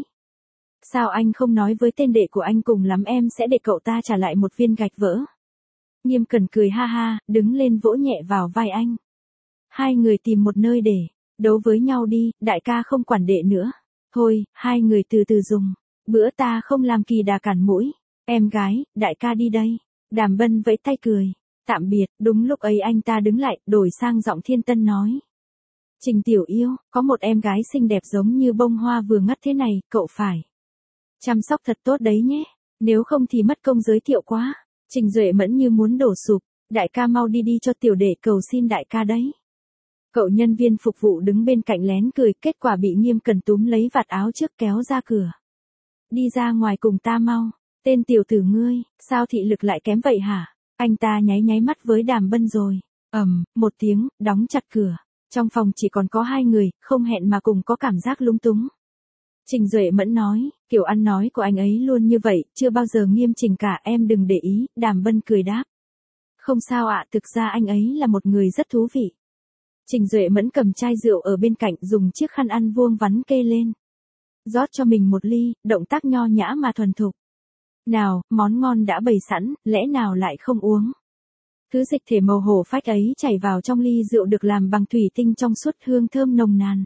sao anh không nói với tên đệ của anh, cùng lắm em sẽ để cậu ta trả lại một viên gạch vỡ. Nghiêm Cẩn cười ha ha, đứng lên vỗ nhẹ vào vai anh. Hai người tìm một nơi để đấu với nhau đi, đại ca không quản đệ nữa. Thôi, hai người từ từ dùng. Bữa ta không làm kỳ đà cản mũi. Em gái, đại ca đi đây. Đàm Bân vẫy tay cười. Tạm biệt. Đúng lúc ấy anh ta đứng lại, đổi sang giọng thiên tân nói, Trình tiểu yêu, có một em gái xinh đẹp giống như bông hoa vừa ngắt thế này, cậu phải chăm sóc thật tốt đấy nhé. Nếu không thì mất công giới thiệu quá. Trình Duệ Mẫn như muốn đổ sụp. Đại ca mau đi đi cho tiểu đệ cầu xin đại ca đấy. Cậu nhân viên phục vụ đứng bên cạnh lén cười, kết quả bị Nghiêm Cẩn túm lấy vạt áo trước kéo ra cửa. Đi ra ngoài cùng ta mau. Tên tiểu tử ngươi, sao thị lực lại kém vậy hả? Anh ta nháy nháy mắt với Đàm Bân rồi. Một tiếng, đóng chặt cửa. Trong phòng chỉ còn có hai người, không hẹn mà cùng có cảm giác lúng túng. Trình Duệ Mẫn nói, kiểu ăn nói của anh ấy luôn như vậy, chưa bao giờ nghiêm chỉnh cả, em đừng để ý. Đàm Bân cười đáp, không sao ạ, thực ra anh ấy là một người rất thú vị. Trình Duệ Mẫn cầm chai rượu ở bên cạnh, dùng chiếc khăn ăn vuông vắn kê lên, rót cho mình một ly, động tác nho nhã mà thuần thục. Nào, món ngon đã bày sẵn, lẽ nào lại không uống? Thứ dịch thể màu hổ phách ấy chảy vào trong ly rượu được làm bằng thủy tinh trong suốt, hương thơm nồng nàn.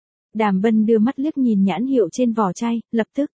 Đàm Bân đưa mắt liếc nhìn nhãn hiệu trên vỏ chai, lập tức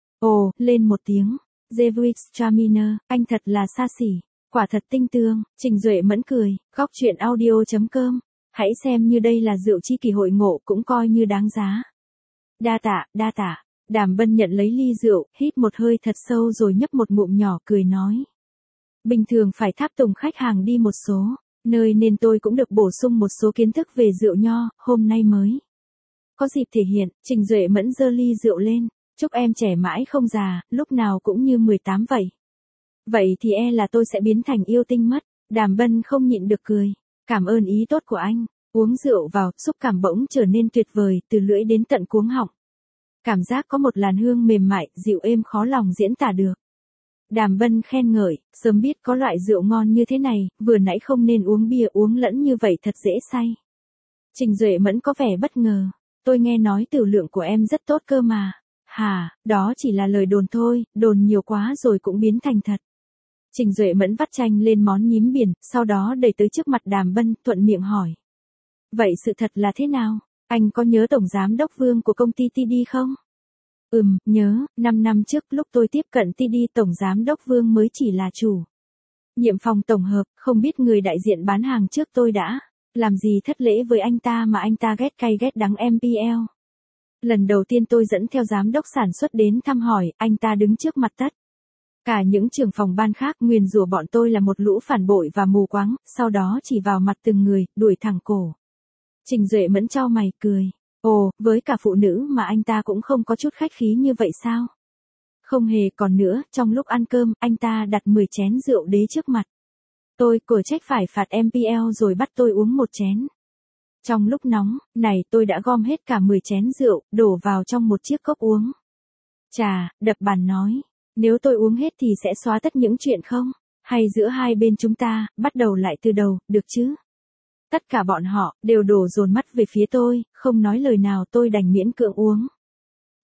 ồ lên một tiếng. Gewürztraminer, anh thật là xa xỉ, quả thật tinh tường. Trình Duệ Mẫn cười, góc truyện audio.com. Hãy xem như đây là rượu chi kỷ hội ngộ, cũng coi như đáng giá. Đa tạ, đa tạ. Đàm Bân nhận lấy ly rượu, hít một hơi thật sâu rồi nhấp một ngụm nhỏ, cười nói, bình thường phải tháp tùng khách hàng đi một số nơi nên tôi cũng được bổ sung một số kiến thức về rượu nho, hôm nay mới có dịp thể hiện. Trình Duệ Mẫn giơ ly rượu lên, chúc em trẻ mãi không già, lúc nào cũng như 18 vậy. Vậy thì e là tôi sẽ biến thành yêu tinh mất. Đàm Bân không nhịn được cười, cảm ơn ý tốt của anh. Uống rượu vào, xúc cảm bỗng trở nên tuyệt vời, từ lưỡi đến tận cuống họng. Cảm giác có một làn hương mềm mại, dịu êm khó lòng diễn tả được. Đàm Bân khen ngợi, sớm biết có loại rượu ngon như thế này, vừa nãy không nên uống bia, uống lẫn như vậy thật dễ say. Trình Duệ Mẫn có vẻ bất ngờ, tôi nghe nói tiểu lượng của em rất tốt cơ mà. Hà, đó chỉ là lời đồn thôi, đồn nhiều quá rồi cũng biến thành thật. Trình Duệ Mẫn vắt chanh lên món nhím biển, sau đó đẩy tới trước mặt Đàm Bân, thuận miệng hỏi, vậy sự thật là thế nào? Anh có nhớ tổng giám đốc Vương của công ty TD không? Nhớ, 5 năm trước lúc tôi tiếp cận TD, tổng giám đốc Vương mới chỉ là chủ nhiệm phòng tổng hợp, không biết người đại diện bán hàng trước tôi đã làm gì thất lễ với anh ta mà anh ta ghét cay ghét đắng MPL. Lần đầu tiên tôi dẫn theo giám đốc sản xuất đến thăm hỏi, anh ta đứng trước mặt tất cả những trưởng phòng ban khác, nguyền rủa bọn tôi là một lũ phản bội và mù quáng, sau đó chỉ vào mặt từng người, đuổi thẳng cổ. Trình Duệ Mẫn chau mày cười, ồ, với cả phụ nữ mà anh ta cũng không có chút khách khí như vậy sao? Không hề. Còn nữa, trong lúc ăn cơm, anh ta đặt 10 chén rượu đế trước mặt tôi, cửa trách phải phạt MPL rồi bắt tôi uống một chén. Trong lúc nóng này, tôi đã gom hết cả 10 chén rượu, đổ vào trong một chiếc cốc uống. Chà, đập bàn nói, nếu tôi uống hết thì sẽ xóa tất những chuyện không? Hay giữa hai bên chúng ta, bắt đầu lại từ đầu, được chứ? Tất cả bọn họ, đều đổ dồn mắt về phía tôi, không nói lời nào, tôi đành miễn cưỡng uống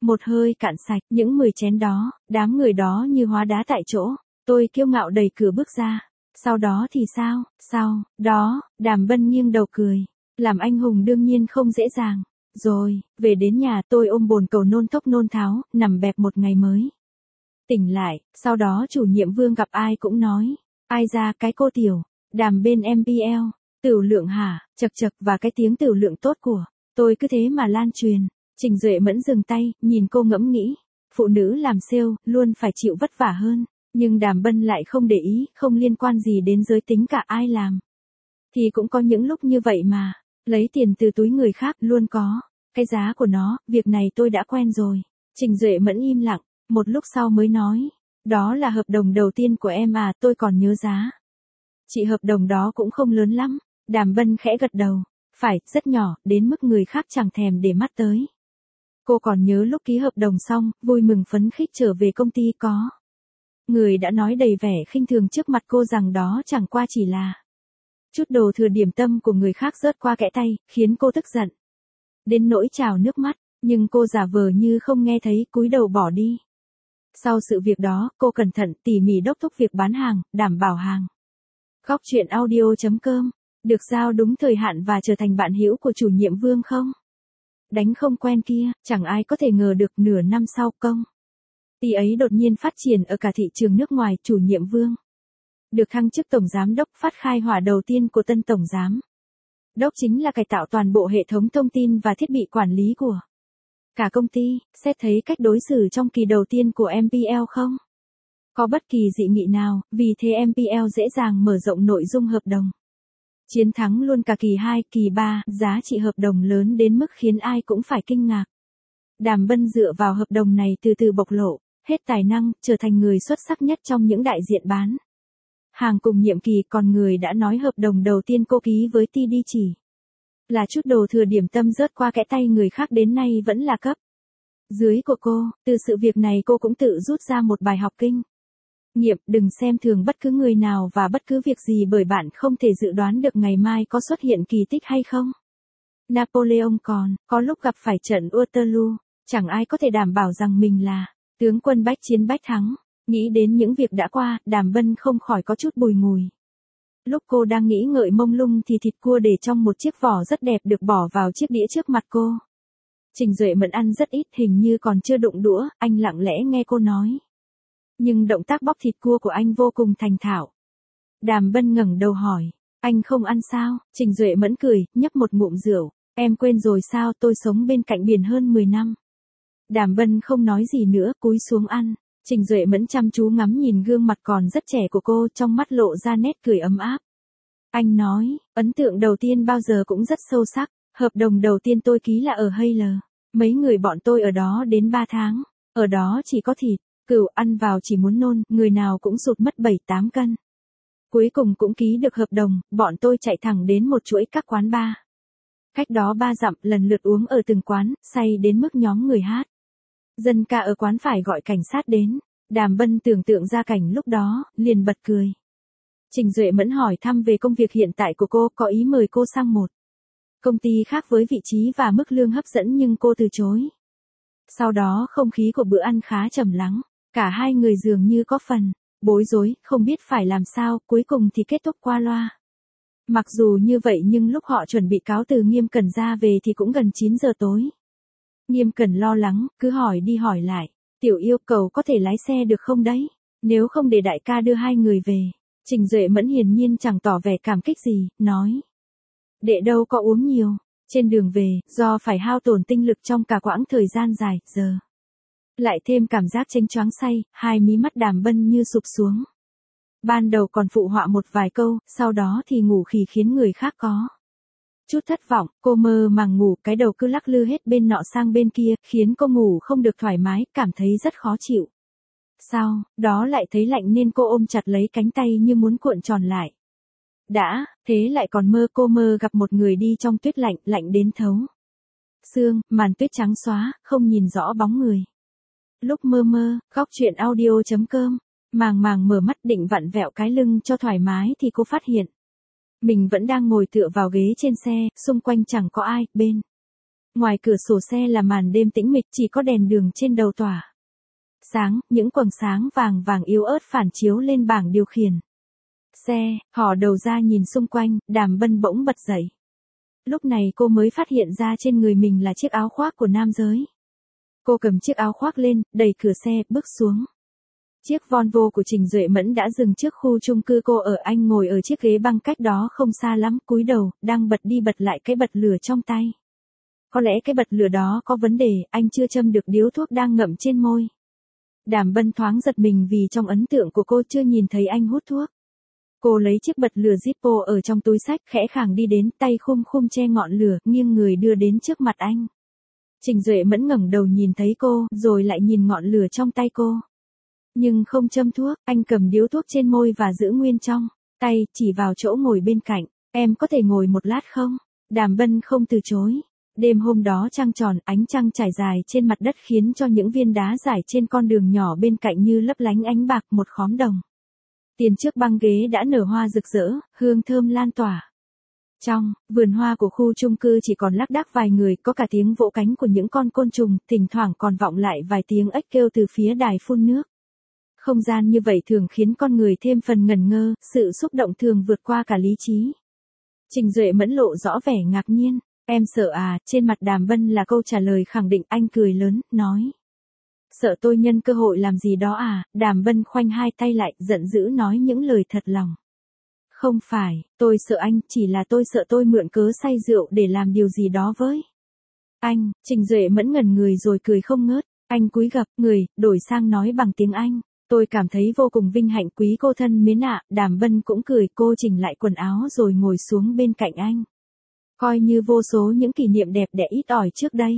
Một hơi cạn sạch, những 10 chén đó, đám người đó như hóa đá tại chỗ. Tôi kiêu ngạo đẩy cửa bước ra. Sau đó thì sao, sau đó, Đàm Bân nghiêng đầu cười. Làm anh hùng đương nhiên không dễ dàng. Rồi, về đến nhà tôi ôm bồn cầu nôn thốc nôn tháo, nằm bẹp một ngày mới. Tỉnh lại, sau đó chủ nhiệm Vương gặp ai cũng nói. Ai ra cái cô tiểu, Đàm bên MPL, Tửu Lượng hả, chật chật và cái tiếng Tửu Lượng tốt của. Tôi cứ thế mà lan truyền. Trình Duệ Mẫn dừng tay, nhìn cô ngẫm nghĩ. Phụ nữ làm sale, luôn phải chịu vất vả hơn. Nhưng Đàm Bân lại không để ý, không liên quan gì đến giới tính cả ai làm. Thì cũng có những lúc như vậy mà. Lấy tiền từ túi người khác luôn có. Cái giá của nó, việc này tôi đã quen rồi. Trình Duệ Mẫn im lặng, một lúc sau mới nói. Đó là hợp đồng đầu tiên của em à, tôi còn nhớ giá. Chị hợp đồng đó cũng không lớn lắm. Đàm Bân khẽ gật đầu. Phải, rất nhỏ, đến mức người khác chẳng thèm để mắt tới. Cô còn nhớ lúc ký hợp đồng xong, vui mừng phấn khích trở về công ty có. Người đã nói đầy vẻ khinh thường trước mặt cô rằng đó chẳng qua chỉ là chút đồ thừa điểm tâm của người khác rớt qua kẽ tay, khiến cô tức giận. Đến nỗi trào nước mắt, nhưng cô giả vờ như không nghe thấy, cúi đầu bỏ đi. Sau sự việc đó, cô cẩn thận tỉ mỉ đốc thúc việc bán hàng, đảm bảo hàng. Góc chuyện audio.com được giao đúng thời hạn và trở thành bạn hữu của chủ nhiệm Vương không? Đánh không quen kia, chẳng ai có thể ngờ được nửa năm sau công ty ấy đột nhiên phát triển ở cả thị trường nước ngoài. Chủ nhiệm Vương được thăng chức tổng giám đốc, phát khai hỏa đầu tiên của tân tổng giám đốc chính là cải tạo toàn bộ hệ thống thông tin và thiết bị quản lý của cả công ty. Xét thấy cách đối xử trong kỳ đầu tiên của MPL không có bất kỳ dị nghị nào, vì thế MPL dễ dàng mở rộng nội dung hợp đồng. Chiến thắng luôn cả kỳ 2, kỳ 3, giá trị hợp đồng lớn đến mức khiến ai cũng phải kinh ngạc. Đàm Bân dựa vào hợp đồng này từ từ bộc lộ hết tài năng, trở thành người xuất sắc nhất trong những đại diện bán hàng cùng nhiệm kỳ. Còn người đã nói hợp đồng đầu tiên cô ký với TD chỉ là chút đồ thừa điểm tâm rớt qua kẽ tay người khác, đến nay vẫn là cấp dưới của cô. Từ sự việc này cô cũng tự rút ra một bài học kinh nghiệm: đừng xem thường bất cứ người nào và bất cứ việc gì, bởi bạn không thể dự đoán được ngày mai có xuất hiện kỳ tích hay không. Napoleon còn có lúc gặp phải trận Waterloo, chẳng ai có thể đảm bảo rằng mình là tướng quân bách chiến bách thắng. Nghĩ đến những việc đã qua, Đàm Bân không khỏi có chút bùi ngùi. Lúc cô đang nghĩ ngợi mông lung thì thịt cua để trong một chiếc vỏ rất đẹp được bỏ vào chiếc đĩa trước mặt cô. Trình Duệ Mẫn ăn rất ít, hình như còn chưa đụng đũa, anh lặng lẽ nghe cô nói. Nhưng động tác bóc thịt cua của anh vô cùng thành thạo. Đàm Bân ngẩng đầu hỏi, anh không ăn sao? Trình Duệ Mẫn cười, nhấp một ngụm rượu. Em quên rồi sao, tôi sống bên cạnh biển hơn 10 năm. Đàm Bân không nói gì nữa, cúi xuống ăn. Trình Duệ Mẫn chăm chú ngắm nhìn gương mặt còn rất trẻ của cô, trong mắt lộ ra nét cười ấm áp. Anh nói, ấn tượng đầu tiên bao giờ cũng rất sâu sắc. Hợp đồng đầu tiên tôi ký là ở Hay L. Mấy người bọn tôi ở đó đến 3 tháng. Ở đó chỉ có thịt, cừu, ăn vào chỉ muốn nôn, người nào cũng sụt mất 7-8 cân. Cuối cùng cũng ký được hợp đồng, bọn tôi chạy thẳng đến một chuỗi các quán bar. Cách đó 3 dặm, lần lượt uống ở từng quán, say đến mức nhóm người hát dân ca ở quán phải gọi cảnh sát đến. Đàm Bân tưởng tượng ra cảnh lúc đó, liền bật cười. Trình Duệ Mẫn hỏi thăm về công việc hiện tại của cô, có ý mời cô sang một công ty khác với vị trí và mức lương hấp dẫn, nhưng cô từ chối. Sau đó không khí của bữa ăn khá trầm lắng, cả hai người dường như có phần bối rối, không biết phải làm sao, cuối cùng thì kết thúc qua loa. Mặc dù như vậy nhưng lúc họ chuẩn bị cáo từ Nghiêm Cẩn ra về thì cũng gần 9 giờ tối. Nghiêm Cẩn lo lắng, cứ hỏi đi hỏi lại. Tiểu yêu cầu có thể lái xe được không đấy? Nếu không để đại ca đưa hai người về. Trình Duệ Mẫn hiển nhiên chẳng tỏ vẻ cảm kích gì, nói. Đệ đâu có uống nhiều. Trên đường về, do phải hao tổn tinh lực trong cả quãng thời gian dài, giờ lại thêm cảm giác chênh choáng say, hai mí mắt Đàm Bân như sụp xuống. Ban đầu còn phụ họa một vài câu, sau đó thì ngủ khì khiến người khác có chút thất vọng. Cô mơ màng ngủ, cái đầu cứ lắc lư hết bên nọ sang bên kia, khiến cô ngủ không được thoải mái, cảm thấy rất khó chịu. Sau đó lại thấy lạnh nên cô ôm chặt lấy cánh tay như muốn cuộn tròn lại. Đã, thế lại còn mơ, cô mơ gặp một người đi trong tuyết lạnh, lạnh đến thấu xương, màn tuyết trắng xóa, không nhìn rõ bóng người. Lúc mơ mơ, góc chuyện audio.com, màng màng mở mắt định vặn vẹo cái lưng cho thoải mái thì cô phát hiện mình vẫn đang ngồi tựa vào ghế trên xe, xung quanh chẳng có ai, bên Ngoài cửa sổ xe là màn đêm tĩnh mịch, chỉ có đèn đường trên đầu tỏa sáng, những quầng sáng vàng vàng yếu ớt phản chiếu lên bảng điều khiển xe. Hò đầu ra nhìn xung quanh, Đàm Bân bỗng bật dậy. Lúc này cô mới phát hiện ra trên người mình là chiếc áo khoác của nam giới. Cô cầm chiếc áo khoác lên, đẩy cửa xe, bước xuống. Chiếc Volvo của Trình Duệ Mẫn đã dừng trước khu chung cư cô ở, anh ngồi ở chiếc ghế băng cách đó không xa lắm, cúi đầu, đang bật đi bật lại cái bật lửa trong tay. Có lẽ cái bật lửa đó có vấn đề, anh chưa châm được điếu thuốc đang ngậm trên môi. Đàm Bân thoáng giật mình vì trong ấn tượng của cô chưa nhìn thấy anh hút thuốc. Cô lấy chiếc bật lửa Zippo ở trong túi xách, khẽ khàng đi đến, tay khum khum che ngọn lửa, nghiêng người đưa đến trước mặt anh. Trình Duệ Mẫn ngẩng đầu nhìn thấy cô, rồi lại nhìn ngọn lửa trong tay cô. Nhưng không châm thuốc, anh cầm điếu thuốc trên môi và giữ nguyên trong tay, chỉ vào chỗ ngồi bên cạnh. Em có thể ngồi một lát không? Đàm Bân không từ chối. Đêm hôm đó trăng tròn, ánh trăng trải dài trên mặt đất khiến cho những viên đá rải trên con đường nhỏ bên cạnh như lấp lánh ánh bạc một khóm đồng. Tiền trước băng ghế đã nở hoa rực rỡ, hương thơm lan tỏa. Trong vườn hoa của khu chung cư chỉ còn lác đác vài người, có cả tiếng vỗ cánh của những con côn trùng, thỉnh thoảng còn vọng lại vài tiếng ếch kêu từ phía đài phun nước. Không gian như vậy thường khiến con người thêm phần ngẩn ngơ, sự xúc động thường vượt qua cả lý trí. Trình Duệ Mẫn lộ rõ vẻ ngạc nhiên. Em sợ à? Trên mặt Đàm Bân là câu trả lời khẳng định, anh cười lớn, nói. Sợ tôi nhân cơ hội làm gì đó à? Đàm Bân khoanh hai tay lại, giận dữ nói những lời thật lòng. Không phải, tôi sợ anh, chỉ là tôi sợ tôi mượn cớ say rượu để làm điều gì đó với anh. Trình Duệ Mẫn ngẩn người rồi cười không ngớt. Anh cúi gập người, đổi sang nói bằng tiếng Anh. Tôi cảm thấy vô cùng vinh hạnh, quý cô thân mến ạ. Đàm Bân cũng cười, cô chỉnh lại quần áo rồi ngồi xuống bên cạnh anh. Coi như vô số những kỷ niệm đẹp đẽ ít ỏi trước đây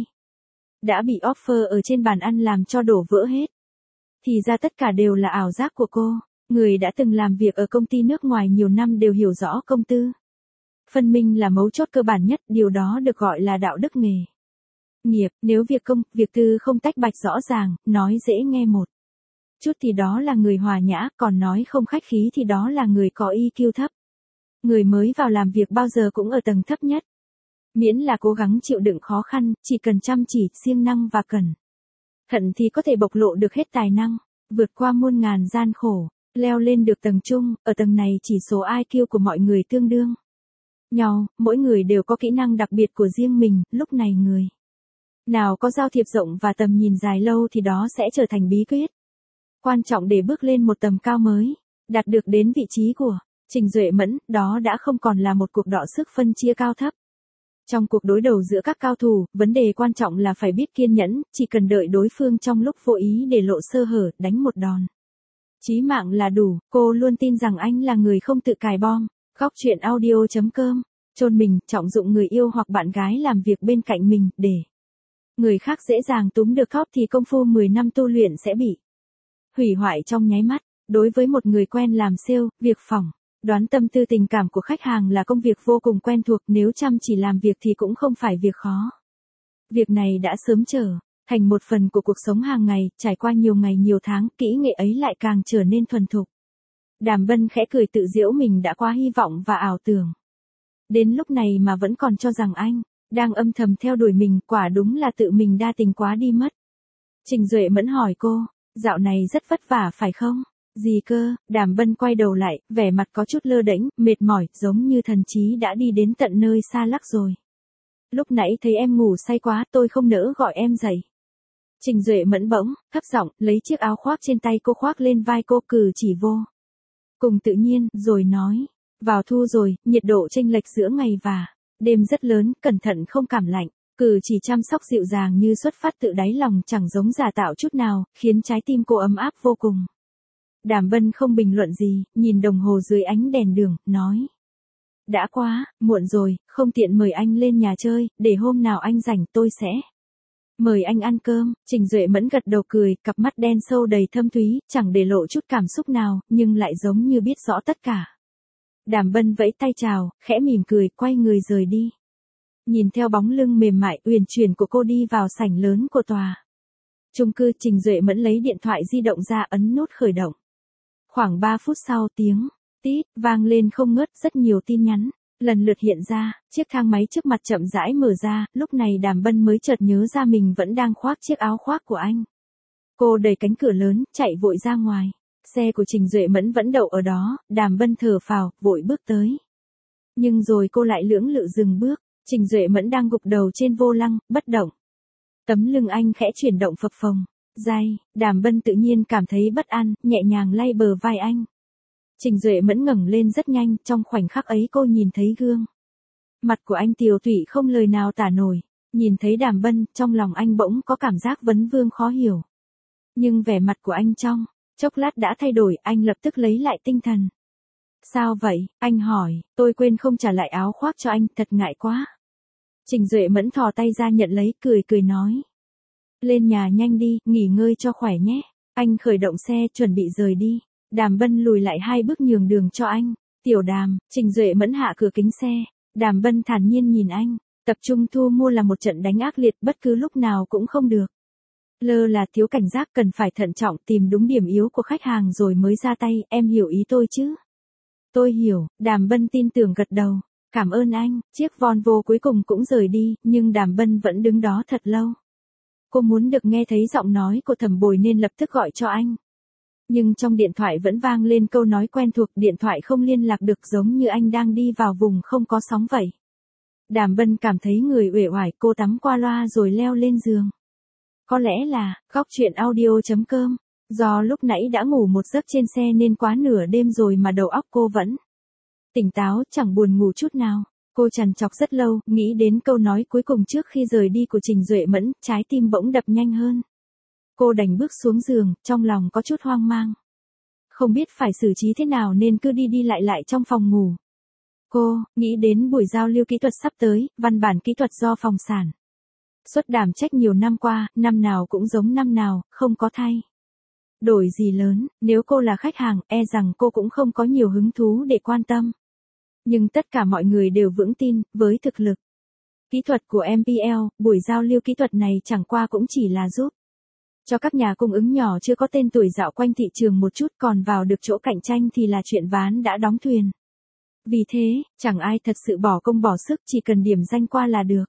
đã bị offer ở trên bàn ăn làm cho đổ vỡ hết. Thì ra tất cả đều là ảo giác của cô. Người đã từng làm việc ở công ty nước ngoài nhiều năm đều hiểu rõ công tư phân minh là mấu chốt cơ bản nhất, điều đó được gọi là đạo đức nghề nghiệp. Nếu việc công, việc tư không tách bạch rõ ràng, nói dễ nghe một chút thì đó là người hòa nhã, còn nói không khách khí thì đó là người có EQ thấp. Người mới vào làm việc bao giờ cũng ở tầng thấp nhất. Miễn là cố gắng chịu đựng khó khăn, chỉ cần chăm chỉ, siêng năng và cẩn thận thì có thể bộc lộ được hết tài năng, vượt qua muôn ngàn gian khổ, leo lên được tầng trung. Ở tầng này chỉ số IQ của mọi người tương đương nhau, mỗi người đều có kỹ năng đặc biệt của riêng mình, lúc này người nào có giao thiệp rộng và tầm nhìn dài lâu thì đó sẽ trở thành bí quyết quan trọng để bước lên một tầm cao mới, đạt được đến vị trí của Trình Duệ Mẫn. Đó đã không còn là một cuộc đọ sức phân chia cao thấp. Trong cuộc đối đầu giữa các cao thủ, vấn đề quan trọng là phải biết kiên nhẫn, chỉ cần đợi đối phương trong lúc vô ý để lộ sơ hở, đánh một đòn chí mạng là đủ. Cô luôn tin rằng anh là người không tự cài bom. Góc truyện audio.com. Chôn mình, trọng dụng người yêu hoặc bạn gái làm việc bên cạnh mình, để người khác dễ dàng túm được cóp thì công phu 10 năm tu luyện sẽ bị hủy hoại trong nháy mắt. Đối với một người quen làm sale, việc phỏng đoán tâm tư tình cảm của khách hàng là công việc vô cùng quen thuộc, nếu chăm chỉ làm việc thì cũng không phải việc khó. Việc này đã sớm trở thành một phần của cuộc sống hàng ngày, trải qua nhiều ngày nhiều tháng, kỹ nghệ ấy lại càng trở nên thuần thục. Đàm Bân khẽ cười tự giễu mình đã quá hy vọng và ảo tưởng. Đến lúc này mà vẫn còn cho rằng anh đang âm thầm theo đuổi mình, quả đúng là tự mình đa tình quá đi mất. Trình Duệ Mẫn hỏi cô, dạo này rất vất vả phải không? Gì cơ? Đàm Bân quay đầu lại, vẻ mặt có chút lơ đễnh, mệt mỏi, giống như thần trí đã đi đến tận nơi xa lắc rồi. Lúc nãy thấy em ngủ say quá, tôi không nỡ gọi em dậy. Trình Duệ Mẫn bỗng thấp giọng lấy chiếc áo khoác trên tay cô khoác lên vai cô, cử chỉ vô cùng tự nhiên, rồi nói, vào thu rồi, nhiệt độ chênh lệch giữa ngày và đêm rất lớn, cẩn thận không cảm lạnh. Cử chỉ chăm sóc dịu dàng như xuất phát tự đáy lòng, chẳng giống giả tạo chút nào, khiến trái tim cô ấm áp vô cùng. Đàm Bân không bình luận gì, nhìn đồng hồ dưới ánh đèn đường, nói. Đã quá, muộn rồi, không tiện mời anh lên nhà chơi, để hôm nào anh rảnh tôi sẽ mời anh ăn cơm. Trình Duệ Mẫn gật đầu cười, cặp mắt đen sâu đầy thâm thúy, chẳng để lộ chút cảm xúc nào, nhưng lại giống như biết rõ tất cả. Đàm Bân vẫy tay chào, khẽ mỉm cười, quay người rời đi. Nhìn theo bóng lưng mềm mại, uyển chuyển của cô đi vào sảnh lớn của tòa chung cư, Trình Duệ Mẫn lấy điện thoại di động ra, ấn nút khởi động. Khoảng 3 phút sau, tiếng tít vang lên không ngớt, rất nhiều tin nhắn lần lượt hiện ra, chiếc thang máy trước mặt chậm rãi mở ra, lúc này Đàm Bân mới chợt nhớ ra mình vẫn đang khoác chiếc áo khoác của anh. Cô đẩy cánh cửa lớn, chạy vội ra ngoài. Xe của Trình Duệ Mẫn vẫn đậu ở đó, Đàm Bân thở phào, vội bước tới. Nhưng rồi cô lại lưỡng lự dừng bước, Trình Duệ Mẫn đang gục đầu trên vô lăng, bất động. Tấm lưng anh khẽ chuyển động phập phồng. Đàm Bân tự nhiên cảm thấy bất an, nhẹ nhàng lay bờ vai anh. Trình Duệ Mẫn ngẩng lên rất nhanh, trong khoảnh khắc ấy cô nhìn thấy gương. Mặt của anh tiều tụy không lời nào tả nổi, nhìn thấy Đàm Bân, trong lòng anh bỗng có cảm giác vấn vương khó hiểu. Nhưng vẻ mặt của anh trong chốc lát đã thay đổi, anh lập tức lấy lại tinh thần. Sao vậy? Anh hỏi, tôi quên không trả lại áo khoác cho anh, thật ngại quá. Trình Duệ Mẫn thò tay ra nhận lấy, cười nói. Lên nhà nhanh đi, nghỉ ngơi cho khỏe nhé. Anh khởi động xe, chuẩn bị rời đi. Đàm Bân lùi lại 2 bước nhường đường cho anh. Tiểu Đàm, Trình Duệ Mẫn hạ cửa kính xe. Đàm Bân thản nhiên nhìn anh. Tập trung thu mua là một trận đánh ác liệt, bất cứ lúc nào cũng không được. Lơ là thiếu cảnh giác, cần phải thận trọng, tìm đúng điểm yếu của khách hàng rồi mới ra tay, em hiểu ý tôi chứ? Tôi hiểu, Đàm Bân tin tưởng gật đầu. Cảm ơn anh. Chiếc Volvo cuối cùng cũng rời đi, nhưng Đàm Bân vẫn đứng đó thật lâu. Cô muốn được nghe thấy giọng nói của Thẩm Bồi nên lập tức gọi cho anh. Nhưng trong điện thoại vẫn vang lên câu nói quen thuộc, điện thoại không liên lạc được, giống như anh đang đi vào vùng không có sóng vậy. Đàm Bân cảm thấy người uể oải, cô tắm qua loa rồi leo lên giường. Có lẽ là, góc truyện audio.com, do lúc nãy đã ngủ một giấc trên xe nên quá nửa đêm rồi mà đầu óc cô vẫn tỉnh táo, chẳng buồn ngủ chút nào. Cô trằn trọc rất lâu, nghĩ đến câu nói cuối cùng trước khi rời đi của Trình Duệ Mẫn, trái tim bỗng đập nhanh hơn. Cô đành bước xuống giường, trong lòng có chút hoang mang. Không biết phải xử trí thế nào nên cứ đi lại trong phòng ngủ. Cô nghĩ đến buổi giao lưu kỹ thuật sắp tới, văn bản kỹ thuật do phòng sản xuất đảm trách nhiều năm qua, năm nào cũng giống năm nào, không có thay đổi gì lớn. Nếu cô là khách hàng, e rằng cô cũng không có nhiều hứng thú để quan tâm. Nhưng tất cả mọi người đều vững tin, với thực lực kỹ thuật của MPL, buổi giao lưu kỹ thuật này chẳng qua cũng chỉ là giúp cho các nhà cung ứng nhỏ chưa có tên tuổi dạo quanh thị trường một chút, còn vào được chỗ cạnh tranh thì là chuyện ván đã đóng thuyền. Vì thế, chẳng ai thật sự bỏ công bỏ sức, chỉ cần điểm danh qua là được.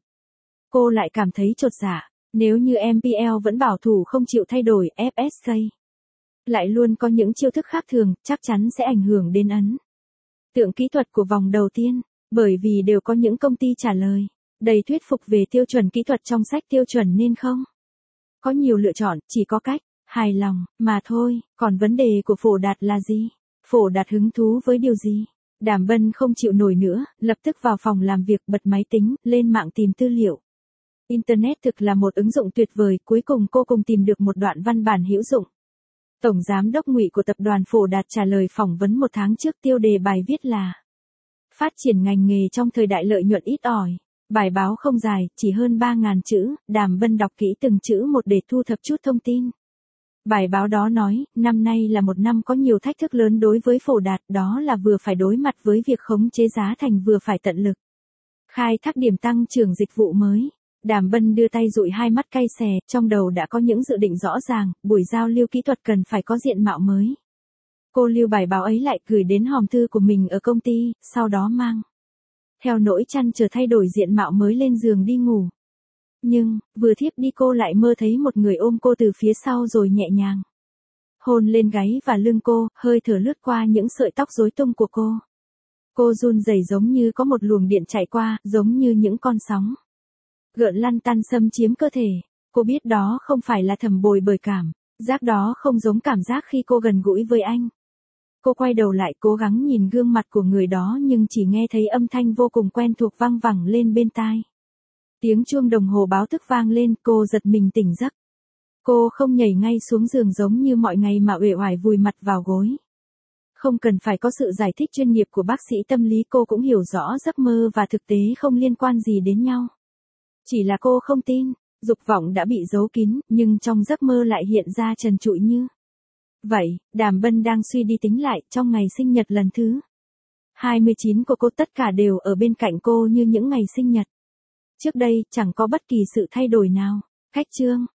Cô lại cảm thấy chột dạ, nếu như MPL vẫn bảo thủ không chịu thay đổi, FSK lại luôn có những chiêu thức khác thường, chắc chắn sẽ ảnh hưởng đến ấn tượng kỹ thuật của vòng đầu tiên, bởi vì đều có những công ty trả lời đầy thuyết phục về tiêu chuẩn kỹ thuật trong sách tiêu chuẩn nên không có nhiều lựa chọn, chỉ có cách hài lòng mà thôi. Còn vấn đề của Phổ Đạt là gì? Phổ Đạt hứng thú với điều gì? Đàm Bân không chịu nổi nữa, lập tức vào phòng làm việc, bật máy tính, lên mạng tìm tư liệu. Internet thực là một ứng dụng tuyệt vời, cuối cùng cô cùng tìm được một đoạn văn bản hữu dụng. Tổng giám đốc Ngụy của tập đoàn Phổ Đạt trả lời phỏng vấn 1 tháng trước, tiêu đề bài viết là phát triển ngành nghề trong thời đại lợi nhuận ít ỏi. Bài báo không dài, chỉ hơn 3.000 chữ, Đàm Bân đọc kỹ từng chữ một để thu thập chút thông tin. Bài báo đó nói, năm nay là một năm có nhiều thách thức lớn đối với Phổ Đạt, đó là vừa phải đối mặt với việc khống chế giá thành, vừa phải tận lực khai thác điểm tăng trưởng dịch vụ mới. Đàm Bân đưa tay dụi 2 mắt cay xè, trong đầu đã có những dự định rõ ràng, buổi giao lưu kỹ thuật cần phải có diện mạo mới. Cô lưu bài báo ấy lại, gửi đến hòm thư của mình ở công ty, sau đó mang theo nỗi trăn trở thay đổi diện mạo mới lên giường đi ngủ. Nhưng, vừa thiếp đi cô lại mơ thấy một người ôm cô từ phía sau rồi nhẹ nhàng hôn lên gáy và lưng cô, hơi thở lướt qua những sợi tóc rối tung của cô. Cô run rẩy giống như có một luồng điện chạy qua, giống như những con sóng gợn lăn tăn xâm chiếm cơ thể. Cô biết đó không phải là Thẩm Bồi, bởi cảm giác đó không giống cảm giác khi cô gần gũi với anh. Cô quay đầu lại, cố gắng nhìn gương mặt của người đó, nhưng chỉ nghe thấy âm thanh vô cùng quen thuộc vang vẳng lên bên tai. Tiếng chuông đồng hồ báo thức vang lên, cô giật mình tỉnh giấc. Cô không nhảy ngay xuống giường giống như mọi ngày mà uể oải vùi mặt vào gối. Không cần phải có sự giải thích chuyên nghiệp của bác sĩ tâm lý, cô cũng hiểu rõ giấc mơ và thực tế không liên quan gì đến nhau. Chỉ là cô không tin, dục vọng đã bị giấu kín, nhưng trong giấc mơ lại hiện ra trần trụi như vậy. Đàm Bân đang suy đi tính lại, trong ngày sinh nhật lần thứ 29 của cô, tất cả đều ở bên cạnh cô như những ngày sinh nhật trước đây, chẳng có bất kỳ sự thay đổi nào. Khách trương